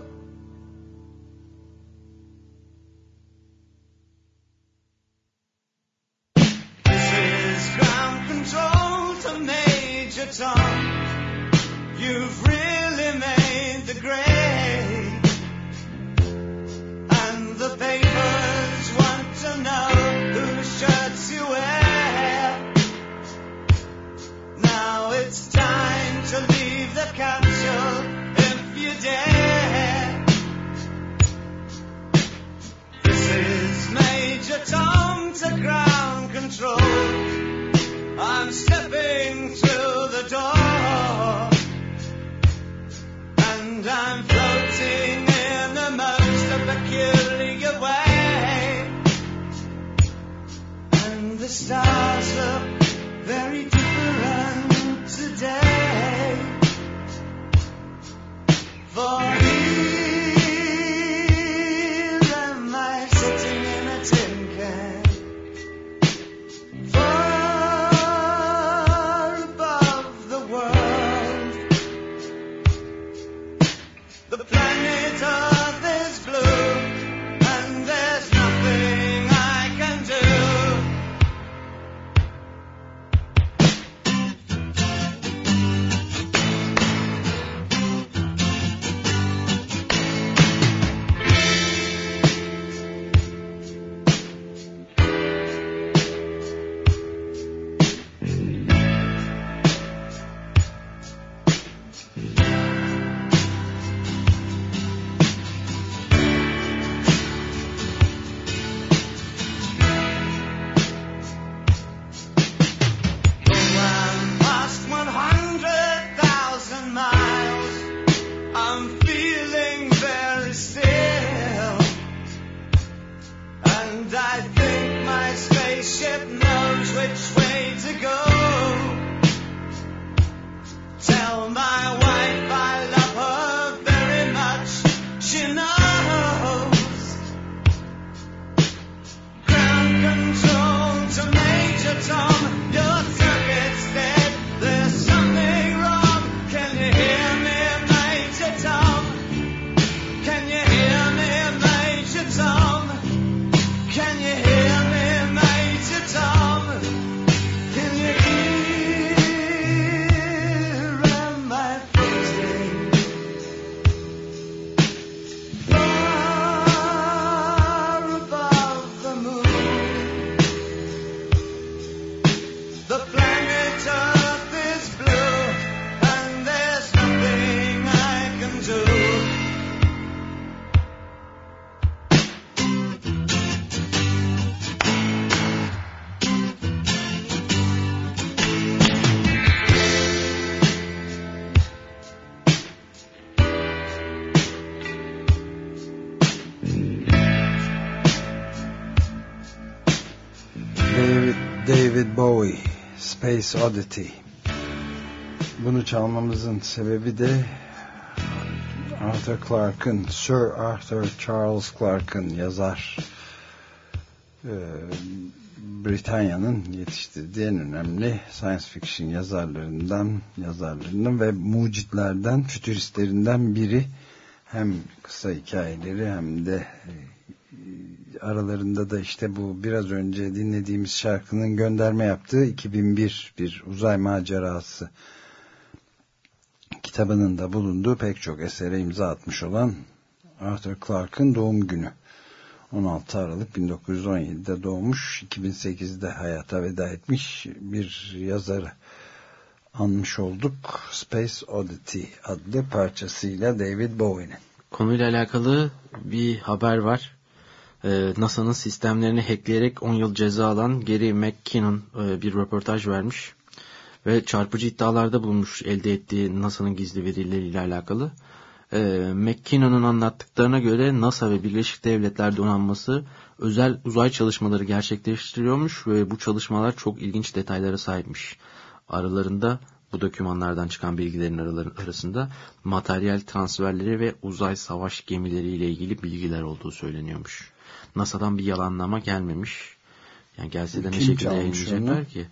This is ground control to Major Tom. You've really made the grade. The papers want to know whose shirts you wear. Now it's time to leave the capsule if you dare. This is Major Tom to ground control. I'm stepping through the door, and I'm floating in the most peculiar way, and the stars look very different today. For here am I sitting in a tin can, far above the world. The planet Earth is blue, and there's nothing I can do. David Bowie, Space Oddity. Bunu çalmamızın sebebi de Arthur Clarke'ın, Sir Arthur Charles Clarke'ın yazar, Britanya'nın yetiştirdiği en önemli science fiction yazarlarından ve mucitlerden, fütüristlerinden biri. Hem kısa hikayeleri hem de aralarında da işte bu biraz önce dinlediğimiz şarkının gönderme yaptığı 2001 bir uzay macerası kitabının da bulunduğu pek çok esere imza atmış olan Arthur Clarke'ın doğum günü. 16 Aralık 1917'de doğmuş, 2008'de hayata veda etmiş bir yazarı anmış olduk. Space Oddity adlı parçasıyla David Bowie'nin. Konuyla alakalı bir haber var. NASA'nın sistemlerini hackleyerek 10 yıl ceza alan Gary McKinnon bir röportaj vermiş. Ve çarpıcı iddialarda bulunmuş elde ettiği NASA'nın gizli verileriyle alakalı. McKinnon'un anlattıklarına göre NASA ve Birleşik Devletler Donanması özel uzay çalışmaları gerçekleştiriyormuş ve bu çalışmalar çok ilginç detaylara sahipmiş. Aralarında bu dokümanlardan çıkan bilgilerin arasında materyal transferleri ve uzay savaş gemileriyle ilgili bilgiler olduğu söyleniyormuş. NASA'dan bir yalanlama gelmemiş. Yani gelse de ne şekilde yayınlayacaklar ki?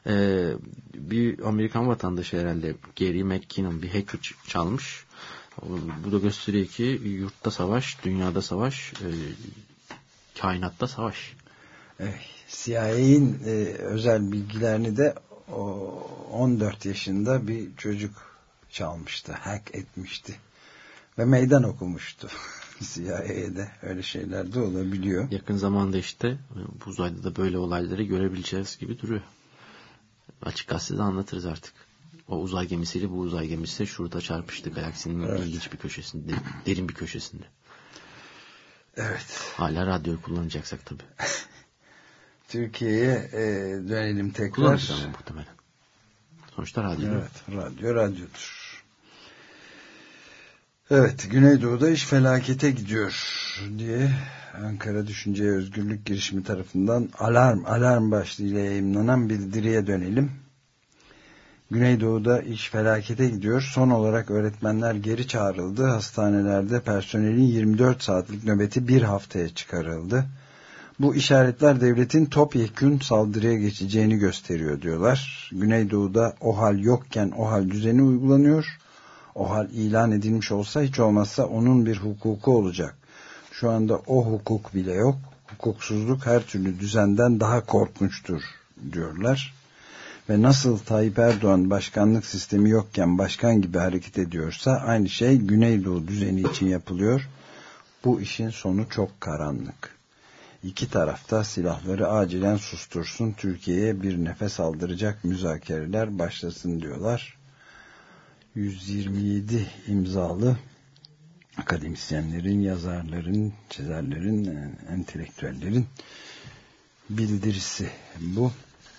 Bir Amerikan vatandaşı herhalde Gary McKinnon bir hacker çalmış. Bu da gösteriyor ki yurtta savaş, dünyada savaş, kainatta savaş. CIA'in özel bilgilerini de 14 yaşında bir çocuk çalmıştı, hack etmişti ve meydan okumuştu. CIA'de öyle şeyler de olabiliyor. Yakın zamanda işte bu uzayda da böyle olayları görebileceğiz gibi duruyor. Açık gazetede anlatırız artık. O uzay gemisiyle bu uzay gemisi şurada çarpıştı galaksinin ilginç bir köşesinde, derin bir köşesinde. Evet. Hala radyoyu kullanacaksak tabii. Türkiye'ye dönelim tekrar. Kullanacağız ama muhtemelen. Sonuçta radyo. Evet, radyodur. Evet, Güneydoğu'da iş felakete gidiyor diye Ankara Düşünce Özgürlük Girişimi tarafından alarm başlığıyla yayımlanan bildiriye dönelim. Güneydoğu'da iş felakete gidiyor. Son olarak öğretmenler geri çağrıldı. Hastanelerde personelin 24 saatlik nöbeti bir haftaya çıkarıldı. Bu işaretler devletin topyekün saldırıya geçeceğini gösteriyor diyorlar. Güneydoğu'da OHAL yokken OHAL düzeni uygulanıyor. OHAL ilan edilmiş olsa hiç olmazsa onun bir hukuku olacak. Şu anda o hukuk bile yok. Hukuksuzluk her türlü düzenden daha korkunçtur diyorlar. Ve nasıl Tayyip Erdoğan başkanlık sistemi yokken başkan gibi hareket ediyorsa aynı şey Güneydoğu düzeni için yapılıyor. Bu işin sonu çok karanlık. İki tarafta silahları acilen sustursun, Türkiye'ye bir nefes aldıracak müzakereler başlasın diyorlar. 127 imzalı akademisyenlerin, yazarların, çizerlerin, entelektüellerin bildirisi bu.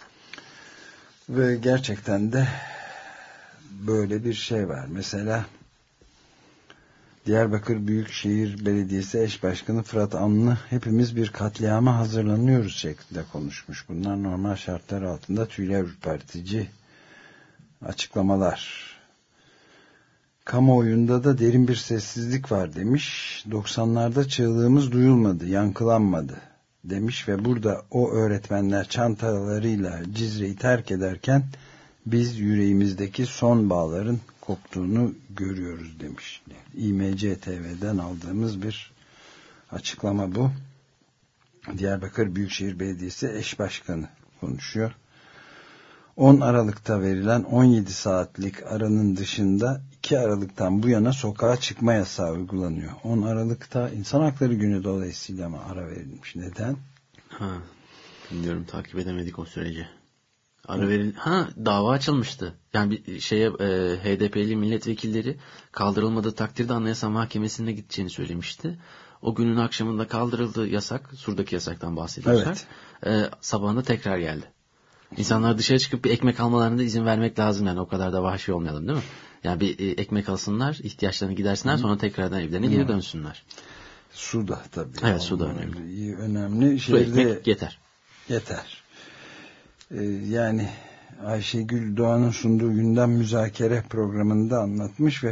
Ve gerçekten de böyle bir şey var. Mesela Diyarbakır Büyükşehir Belediyesi Eş Başkanı Fırat Anlı hepimiz bir katliama hazırlanıyoruz şeklinde konuşmuş. Bunlar normal şartlar altında tüyler ürpertici açıklamalar. Kamuoyunda da derin bir sessizlik var demiş. 90'larda çığlığımız duyulmadı, yankılanmadı demiş ve burada o öğretmenler çantalarıyla Cizre'yi terk ederken biz yüreğimizdeki son bağların koptuğunu görüyoruz demiş. İMC TV'den aldığımız bir açıklama bu. Diyarbakır Büyükşehir Belediyesi Eş Başkanı konuşuyor. 10 Aralık'ta verilen 17 saatlik aranın dışında 2 Aralık'tan bu yana sokağa çıkma yasağı uygulanıyor. 10 Aralık'ta İnsan Hakları Günü dolayısıyla mı ara verilmiş? Neden? Bilmiyorum, takip edemedik o süreci. Dava açılmıştı. Yani bir HDP'li milletvekilleri kaldırılmadığı takdirde Anayasa Mahkemesi'ne gideceğini söylemişti. O günün akşamında kaldırıldı yasak. Sur'daki yasaktan bahsediyorsak. Evet. Sabahında tekrar geldi. İnsanlar dışarı çıkıp bir ekmek almalarına da izin vermek lazım yani, o kadar da vahşi olmayalım değil mi? Yani bir ekmek alsınlar, ihtiyaçlarını gidersinler, sonra tekrardan evlerine geri dönsünler. Su da tabii. Evet, su da önemli. Önemli. Su, ekmek yeter. Yeter. Yani Ayşegül Doğan'ın sunduğu gündem müzakere programında anlatmış ve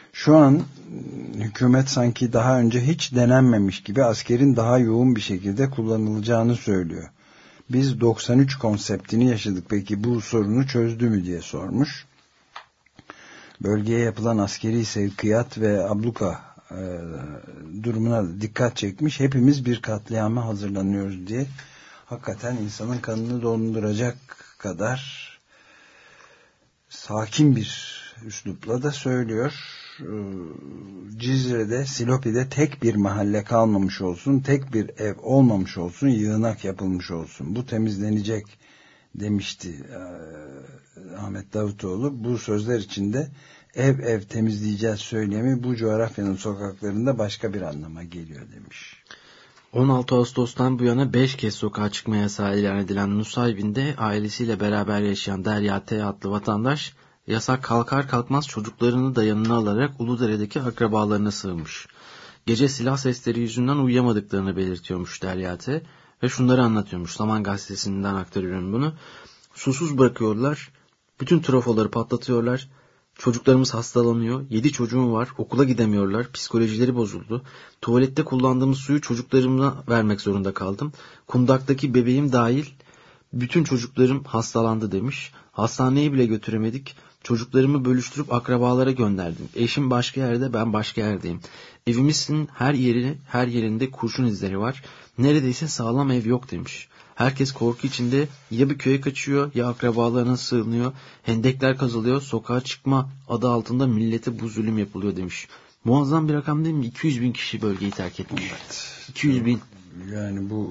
Şu an hükümet sanki daha önce hiç denenmemiş gibi askerin daha yoğun bir şekilde kullanılacağını söylüyor. Biz 93 konseptini yaşadık. Peki bu sorunu çözdü mü diye sormuş. Bölgeye yapılan askeri sevkiyat ve abluka durumuna dikkat çekmiş. Hepimiz bir katliama hazırlanıyoruz diye. Hakikaten insanın kanını donduracak kadar sakin bir üslupla da söylüyor. Cizre'de, Silopi'de tek bir mahalle kalmamış olsun, tek bir ev olmamış olsun, yığınak yapılmış olsun. Bu temizlenecek demişti Ahmet Davutoğlu. Bu sözler içinde ev ev temizleyeceğiz söylemi bu coğrafyanın sokaklarında başka bir anlama geliyor demiş. 16 Ağustos'tan bu yana 5 kez sokağa çıkma yasağı ilan edilen Nusaybin'de ailesiyle beraber yaşayan Derya T. adlı vatandaş yasak kalkar kalkmaz çocuklarını da yanına alarak Uludere'deki akrabalarına sığınmış. Gece silah sesleri yüzünden uyuyamadıklarını belirtiyormuş Derya T. Ve şunları anlatıyormuş. Zaman Gazetesi'nden aktarıyorum bunu. Susuz bırakıyorlar. Bütün trafoları patlatıyorlar. Çocuklarımız hastalanıyor. 7 çocuğum var. Okula gidemiyorlar. Psikolojileri bozuldu. Tuvalette kullandığımız suyu çocuklarıma vermek zorunda kaldım. Kundaktaki bebeğim dahil bütün çocuklarım hastalandı demiş. Hastaneye bile götüremedik. Çocuklarımı bölüştürüp akrabalara gönderdim. Eşim başka yerde, ben başka yerdeyim. Evimizin her yerinde kurşun izleri var. Neredeyse sağlam ev yok demiş. Herkes korku içinde ya bir köye kaçıyor ya akrabalarına sığınıyor. Hendekler kazılıyor. Sokağa çıkma adı altında millete bu zulüm yapılıyor demiş. Muazzam bir rakam değil mi? 200 bin kişi bölgeyi terk etmiş. Evet. 200 bin. Yani bu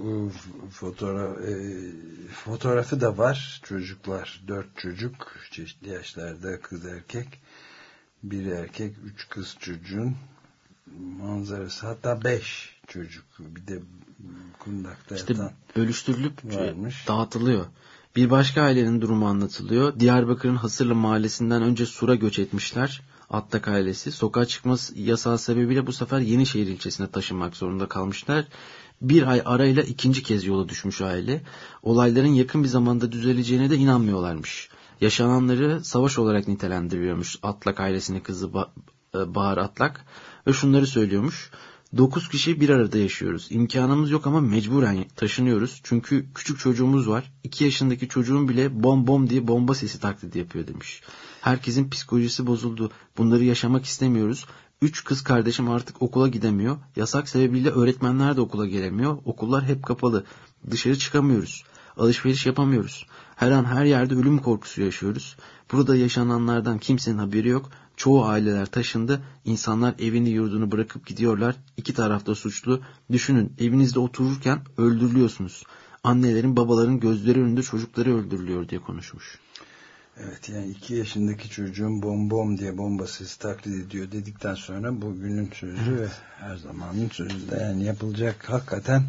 fotoğrafı da var. Çocuklar, 4 çocuk, çeşitli yaşlarda, kız erkek. Bir erkek, 3 kız çocuğun manzarası. Hatta 5 çocuk. Bir de kundakta İşte yatan bölüştürülüp varmış. Dağıtılıyor. Bir başka ailenin durumu anlatılıyor. Diyarbakır'ın Hasırlı mahallesinden önce Sur'a göç etmişler. Attak ailesi. Sokağa çıkma yasağı sebebiyle bu sefer Yenişehir ilçesine taşınmak zorunda kalmışlar. Bir ay arayla ikinci kez yola düşmüş aile. Olayların yakın bir zamanda düzeleceğine de inanmıyorlarmış. Yaşananları savaş olarak nitelendiriyormuş Atlak ailesinin kızı Bahar Atlak. Ve şunları söylüyormuş. 9 kişi bir arada yaşıyoruz. İmkanımız yok ama mecburen taşınıyoruz. Çünkü küçük çocuğumuz var. 2 yaşındaki çocuğum bile bom bom diye bomba sesi taklidi yapıyor demiş. Herkesin psikolojisi bozuldu. Bunları yaşamak istemiyoruz. 3 kız kardeşim artık okula gidemiyor. Yasak sebebiyle öğretmenler de okula gelemiyor. Okullar hep kapalı. Dışarı çıkamıyoruz. Alışveriş yapamıyoruz. Her an her yerde ölüm korkusu yaşıyoruz. Burada yaşananlardan kimsenin haberi yok. Çoğu aileler taşındı. İnsanlar evini yurdunu bırakıp gidiyorlar. 2 tarafta suçlu. Düşünün, evinizde otururken öldürülüyorsunuz. Annelerin, babaların gözleri önünde çocukları öldürülüyor diye konuşmuş. Evet, yani 2 yaşındaki çocuğun bom bom diye bomba sesi taklit ediyor dedikten sonra bugünün sözü ve her zamanın sözü de yani yapılacak hakikaten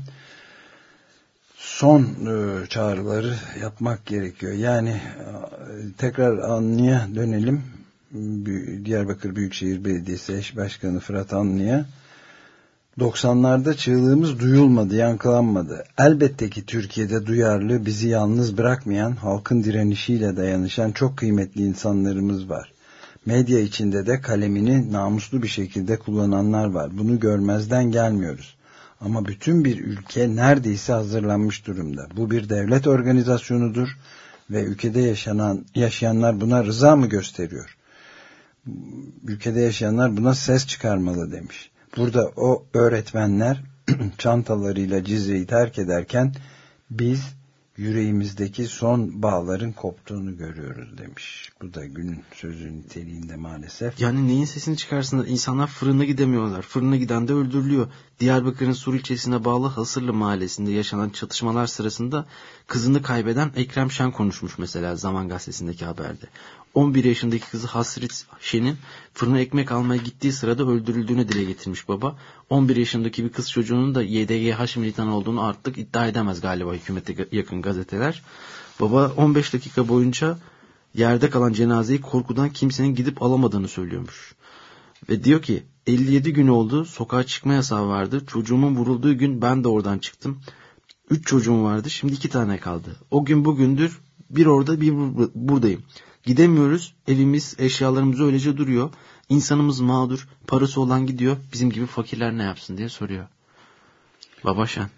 son çağrıları yapmak gerekiyor. Yani tekrar Anlı'ya dönelim. Diyarbakır Büyükşehir Belediyesi Eş Başkanı Fırat Anlı'ya 90'larda çığlığımız duyulmadı, yankılanmadı. Elbette ki Türkiye'de duyarlı, bizi yalnız bırakmayan, halkın direnişiyle dayanışan çok kıymetli insanlarımız var. Medya içinde de kalemini namuslu bir şekilde kullananlar var. Bunu görmezden gelmiyoruz. Ama bütün bir ülke neredeyse hazırlanmış durumda. Bu bir devlet organizasyonudur ve ülkede yaşayanlar buna rıza mı gösteriyor? Ülkede yaşayanlar buna ses çıkarmalı demiş. Burada o öğretmenler çantalarıyla Cizre'yi terk ederken biz yüreğimizdeki son bağların koptuğunu görüyoruz demiş. Bu da günün sözü niteliğinde maalesef. Yani neyin sesini çıkarsınlar? İnsanlar fırına gidemiyorlar. Fırına giden de öldürülüyor. Diyarbakır'ın Sur ilçesine bağlı Hasırlı mahallesinde yaşanan çatışmalar sırasında kızını kaybeden Ekrem Şen konuşmuş mesela Zaman Gazetesi'ndeki haberde. 11 yaşındaki kızı Hasret Şen'in fırına ekmek almaya gittiği sırada öldürüldüğünü dile getirmiş baba. 11 yaşındaki bir kız çocuğunun da YDGH militanı olduğunu artık iddia edemez galiba hükümete yakın gazeteler. Baba 15 dakika boyunca yerde kalan cenazeyi korkudan kimsenin gidip alamadığını söylüyormuş. Ve diyor ki 57 gün oldu, sokağa çıkma yasağı vardı. Çocuğumun vurulduğu gün ben de oradan çıktım. 3 çocuğum vardı, şimdi 2 tane kaldı. O gün bugündür bir orada bir buradayım. Gidemiyoruz, evimiz, eşyalarımız öylece duruyor. İnsanımız mağdur, parası olan gidiyor, bizim gibi fakirler ne yapsın diye soruyor. Babaşan.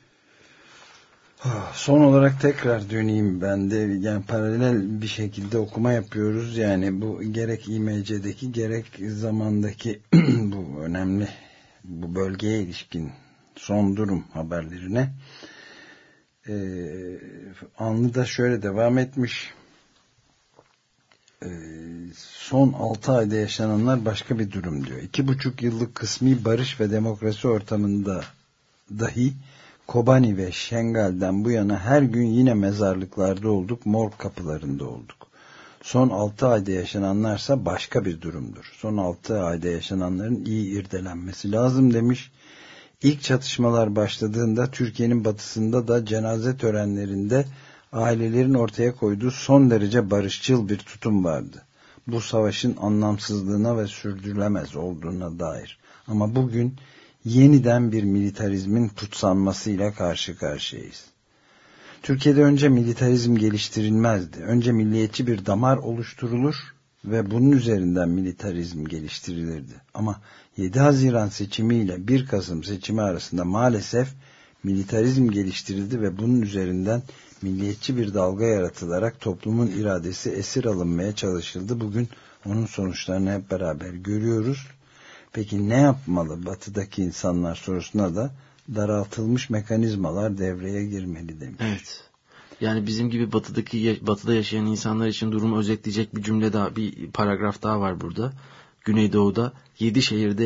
Son olarak tekrar döneyim ben de, yani paralel bir şekilde okuma yapıyoruz. Yani bu gerek İMC'deki gerek zamandaki bu önemli, bu bölgeye ilişkin son durum haberlerine. Anlı da şöyle devam etmiş. Son 6 ayda yaşananlar başka bir durum diyor. 2,5 yıllık kısmi barış ve demokrasi ortamında dahi Kobani ve Şengal'den bu yana her gün yine mezarlıklarda olduk, morg kapılarında olduk. Son 6 ayda yaşananlarsa başka bir durumdur. Son 6 ayda yaşananların iyi irdelenmesi lazım demiş. İlk çatışmalar başladığında Türkiye'nin batısında da cenaze törenlerinde ailelerin ortaya koyduğu son derece barışçıl bir tutum vardı. Bu savaşın anlamsızlığına ve sürdürülemez olduğuna dair. Ama bugün yeniden bir militarizmin kutsanmasıyla karşı karşıyayız. Türkiye'de önce militarizm geliştirilmezdi. Önce milliyetçi bir damar oluşturulur ve bunun üzerinden militarizm geliştirilirdi. Ama 7 Haziran seçimiyle 1 Kasım seçimi arasında maalesef militarizm geliştirildi ve bunun üzerinden milliyetçi bir dalga yaratılarak toplumun iradesi esir alınmaya çalışıldı. Bugün onun sonuçlarını hep beraber görüyoruz. Peki ne yapmalı Batı'daki insanlar sorusuna da daraltılmış mekanizmalar devreye girmeli demiş. Evet. Yani bizim gibi Batı'da yaşayan insanlar için durumu özetleyecek bir cümle daha, bir paragraf daha var burada. Güneydoğu'da 7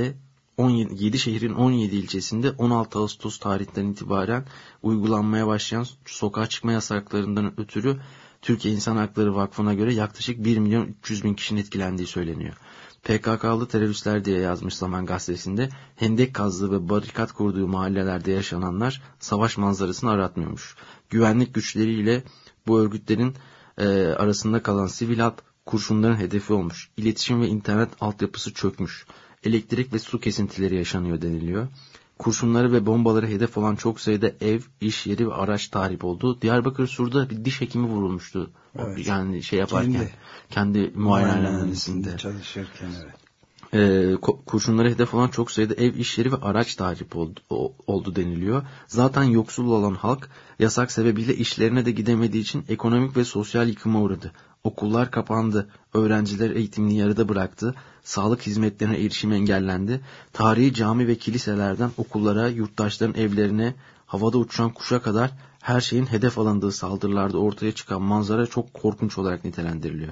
şehrin 17 ilçesinde 16 Ağustos tarihinden itibaren uygulanmaya başlayan sokağa çıkma yasaklarından ötürü Türkiye İnsan Hakları Vakfı'na göre yaklaşık 1.300.000 kişinin etkilendiği söyleniyor. PKK'lı teröristler diye yazmış Zaman Gazetesi'nde, hendek kazdığı ve barikat kurduğu mahallelerde yaşananlar savaş manzarasını aratmıyormuş. Güvenlik güçleriyle bu örgütlerin arasında kalan sivil halk kurşunların hedefi olmuş. İletişim ve internet altyapısı çökmüş. Elektrik ve su kesintileri yaşanıyor deniliyor. Kurşunları ve bombaları hedef olan çok sayıda ev, iş yeri ve araç tahrip oldu. Diyarbakır Sur'da bir diş hekimi vurulmuştu. Evet. Yani şey yaparken, kendi muayenehanesinde çalışırken, evet. Kurşunlara hedef olan çok sayıda ev, iş yeri ve araç tahrip oldu deniliyor. Zaten yoksul olan halk yasak sebebiyle işlerine de gidemediği için ekonomik ve sosyal yıkıma uğradı. Okullar kapandı, öğrenciler eğitimini yarıda bıraktı, sağlık hizmetlerine erişim engellendi, tarihi cami ve kiliselerden okullara, yurttaşların evlerine, havada uçan kuşa kadar her şeyin hedef alındığı saldırılarda ortaya çıkan manzara çok korkunç olarak nitelendiriliyor.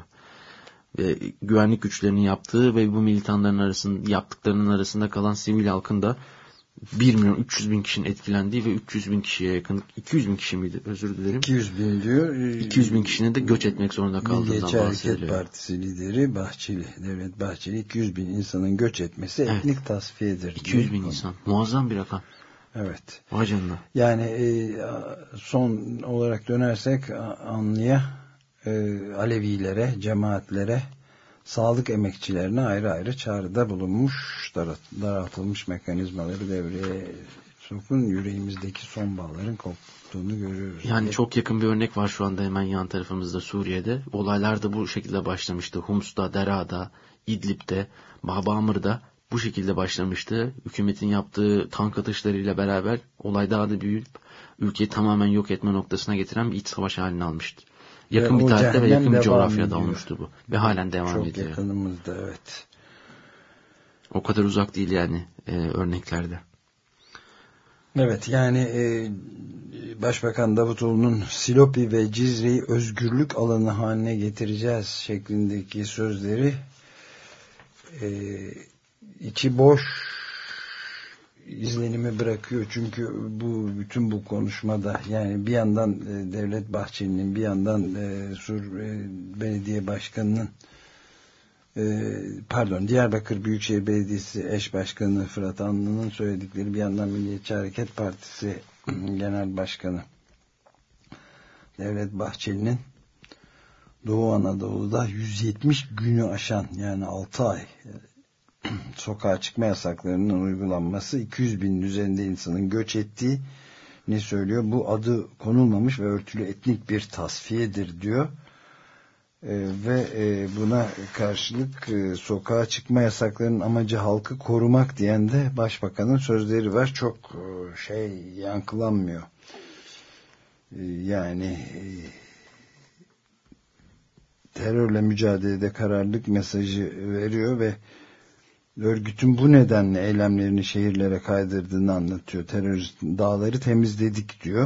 Ve güvenlik güçlerinin yaptığı ve bu militanların yaptıklarının arasında kalan sivil halkın da 1.300.000 kişinin etkilendiği ve 300.000 kişiye yakın, 200.000 kişi miydi? Özür dilerim. 200.000 diyor. 200.000 kişinin de göç etmek zorunda kaldığından bahsediliyor. Milliyetçi Hareket Partisi lideri Devlet Bahçeli 200.000 insanın göç etmesi etnik tasfiyedir. 200.000 insan. Muazzam bir rakam. Evet. Vay canına. Yani son olarak dönersek Anlı'ya, Alevilere, cemaatlere, sağlık emekçilerine ayrı ayrı çağrıda bulunmuş, daraltılmış mekanizmaları devreye sokun, yüreğimizdeki son bağların koptuğunu görüyoruz. Yani çok yakın bir örnek var şu anda hemen yan tarafımızda, Suriye'de. Olaylar da bu şekilde başlamıştı. Hums'ta, Dera'da, İdlib'de, Babamır'da bu şekilde başlamıştı. Hükümetin yaptığı tank atışlarıyla beraber olay daha da büyüyüp ülkeyi tamamen yok etme noktasına getiren bir iç savaş halini almıştı. Yakın bir tarihte ve yakın bir coğrafyada olmuştu bu. Ve halen devam ediyor. Çok yakınımızda, evet. O kadar uzak değil yani örneklerde. Evet, yani Başbakan Davutoğlu'nun Silopi ve Cizre'yi özgürlük alanı haline getireceğiz şeklindeki sözleri içi boş izlenimi bırakıyor. Çünkü bütün bu konuşmada, yani bir yandan Devlet Bahçeli'nin, bir yandan Sur Belediye Başkanı'nın Diyarbakır Büyükşehir Belediyesi eş başkanı Fırat Anlı'nın söyledikleri, bir yandan Milliyetçi Hareket Partisi Genel Başkanı Devlet Bahçeli'nin Doğu Anadolu'da 170 günü aşan, yani 6 ay sokağa çıkma yasaklarının uygulanması, 200.000'in üzerinde insanın göç ettiği ne söylüyor? Bu adı konulmamış ve örtülü etnik bir tasfiyedir diyor. Ve buna karşılık sokağa çıkma yasaklarının amacı halkı korumak diyen de başbakanın sözleri var. Çok yankılanmıyor. Yani terörle mücadelede kararlılık mesajı veriyor ve örgütün bu nedenle eylemlerini şehirlere kaydırdığını anlatıyor. Terörist dağları temizledik diyor.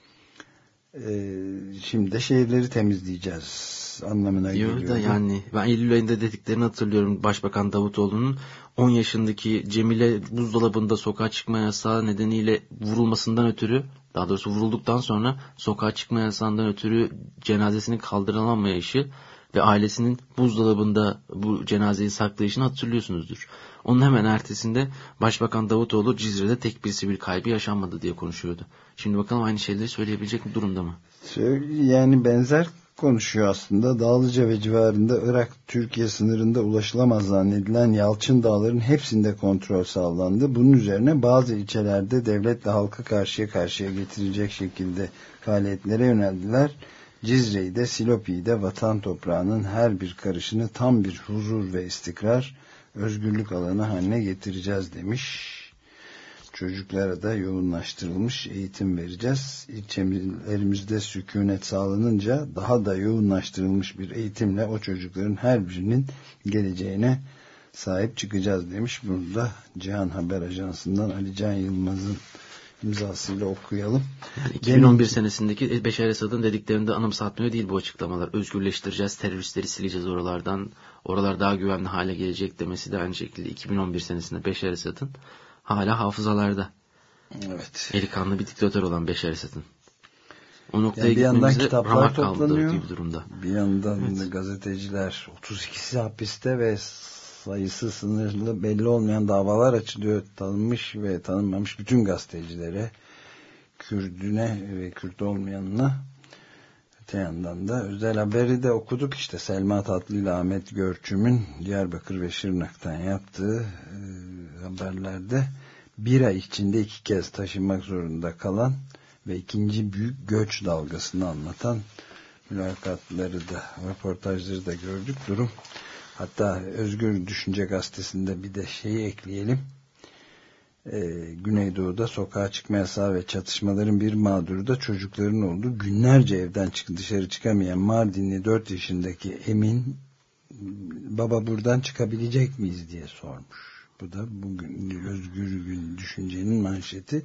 Şimdi de şehirleri temizleyeceğiz anlamına geliyor. Da yani ben Eylül ayında dediklerini hatırlıyorum Başbakan Davutoğlu'nun 10 yaşındaki Cemile buzdolabında sokağa çıkma yasağı nedeniyle vurulmasından ötürü, daha doğrusu vurulduktan sonra sokağa çıkma yasağından ötürü cenazesinin kaldırılamayışı ve ailesinin buzdolabında bu cenazeyi saklayışını hatırlıyorsunuzdur. Onun hemen ertesinde Başbakan Davutoğlu Cizre'de tek bir sivil kaybı yaşanmadı diye konuşuyordu. Şimdi bakalım aynı şeyleri söyleyebilecek bir durumda mı? Yani benzer konuşuyor aslında. Dağlıca ve civarında Irak-Türkiye sınırında ulaşılamaz zannedilen Yalçın Dağları'nın hepsinde kontrol sağlandı. Bunun üzerine bazı ilçelerde devletle halkı karşıya karşıya getirecek şekilde faaliyetlere yöneldiler. Cizre'yi de Silopi'yi de vatan toprağının her bir karışını tam bir huzur ve istikrar, özgürlük alanı haline getireceğiz demiş. Çocuklara da yoğunlaştırılmış eğitim vereceğiz. İlçelerimizde sükunet sağlanınca daha da yoğunlaştırılmış bir eğitimle o çocukların her birinin geleceğine sahip çıkacağız demiş. Burada Cihan Haber Ajansı'ndan Ali Can Yılmaz'ın imzasıyla okuyalım. Yani 2011 senesindeki Beşar Esad'ın dediklerinde anımsatmıyor değil bu açıklamalar. Özgürleştireceğiz, teröristleri sileceğiz oralardan, oralar daha güvenli hale gelecek demesi de aynı şekilde 2011 senesinde Beşar Esad'ın hala hafızalarda. Evet. Eli kanlı bir diktatör olan Beşar Esad'ın. O noktaya yani bir yandan gitmemize kitaplar toplanıyor. gibi durumda. Bir yandan da gazeteciler 32'si hapiste ve sayısı sınırlı belli olmayan davalar açılıyor. Tanınmış ve tanınmamış bütün gazetecilere, Kürdüne ve Kürt olmayanına. Öte yandan da özel haberi de okuduk işte. Selma Tatlı ile Ahmet Görçüm'ün Diyarbakır ve Şırnak'tan yaptığı haberlerde bir ay içinde 2 kez taşınmak zorunda kalan ve ikinci büyük göç dalgasını anlatan mülakatları da, röportajları da gördük. Durum, hatta Özgür Düşünce Gazetesi'nde bir de şeyi ekleyelim. Güneydoğu'da sokağa çıkma yasağı ve çatışmaların bir mağduru da çocukların olduğu, günlerce evden dışarı çıkamayan Mardinli 4 yaşındaki Emin, baba buradan çıkabilecek miyiz diye sormuş. Bu da bugün Özgür Düşünce'nin manşeti.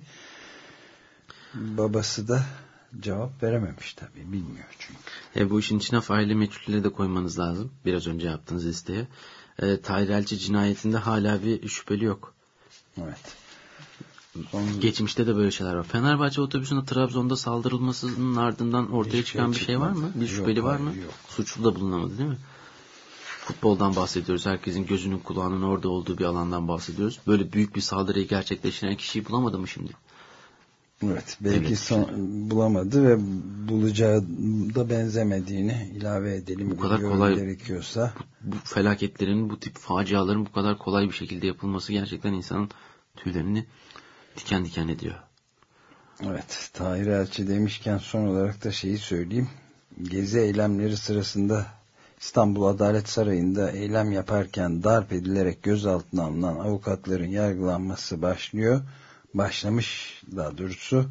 Babası da cevap verememiş tabii, bilmiyor çünkü. Bu işin içine faili meçhulleri de koymanız lazım. Biraz önce yaptığınız listeye. Tahir Elçi cinayetinde hala bir şüpheli yok. Evet. Geçmişte de böyle şeyler var. Fenerbahçe otobüsüne Trabzon'da saldırılmasının ardından ortaya çıkan bir şey var mı? Bir şüpheli var mı? Yok. Suçlu da bulunamadı değil mi? Futboldan bahsediyoruz. Herkesin gözünün kulağının orada olduğu bir alandan bahsediyoruz. Böyle büyük bir saldırıyı gerçekleştiren kişiyi bulamadı mı şimdi? Evet. Belki bulamadı ve bulacağı da benzemediğini ilave edelim. Bu kadar kolay gerekiyorsa. Bu felaketlerin, bu tip faciaların bu kadar kolay bir şekilde yapılması gerçekten insanın tüylerini diken diken ediyor. Evet. Tahir Elçi demişken son olarak da şeyi söyleyeyim. Gezi eylemleri sırasında İstanbul Adalet Sarayı'nda eylem yaparken darp edilerek gözaltına alınan avukatların yargılanması başlamış daha doğrusu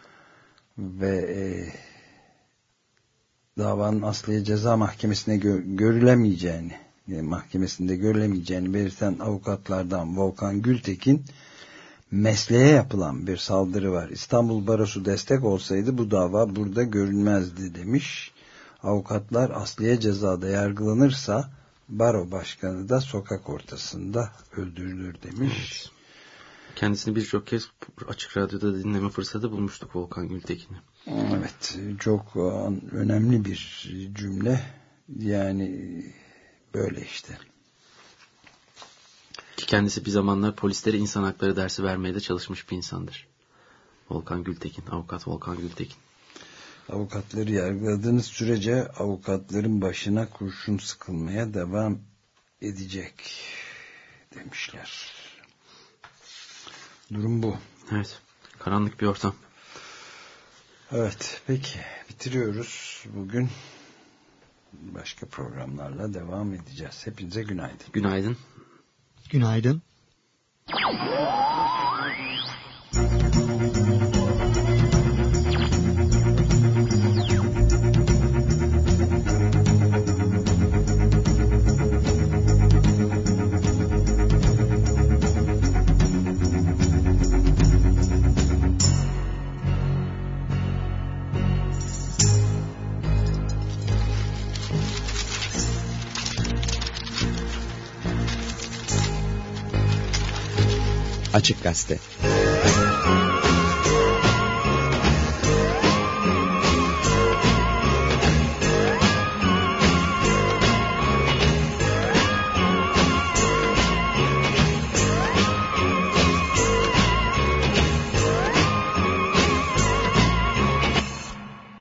ve davanın Asliye Ceza Mahkemesi'ne mahkemesinde görülemeyeceğini belirten avukatlardan Volkan Gültekin, mesleğe yapılan bir saldırı var, İstanbul Barosu destek olsaydı bu dava burada görülmezdi demiş. Avukatlar Asliye cezada yargılanırsa baro başkanı da sokak ortasında öldürülür demiş. Evet. Kendisini birçok kez Açık Radyo'da dinleme fırsatı bulmuştuk Volkan Gültekin'i. Evet, çok önemli bir cümle. Yani böyle işte. Ki kendisi bir zamanlar polislere insan hakları dersi vermeye de çalışmış bir insandır. Volkan Gültekin, avukat Volkan Gültekin. Avukatları yargıladığınız sürece avukatların başına kurşun sıkılmaya devam edecek demişler. Durum bu. Evet. Karanlık bir ortam. Evet. Peki. Bitiriyoruz bugün. başka programlarla devam edeceğiz. Hepinize günaydın. Günaydın. Günaydın. Açık Gazete.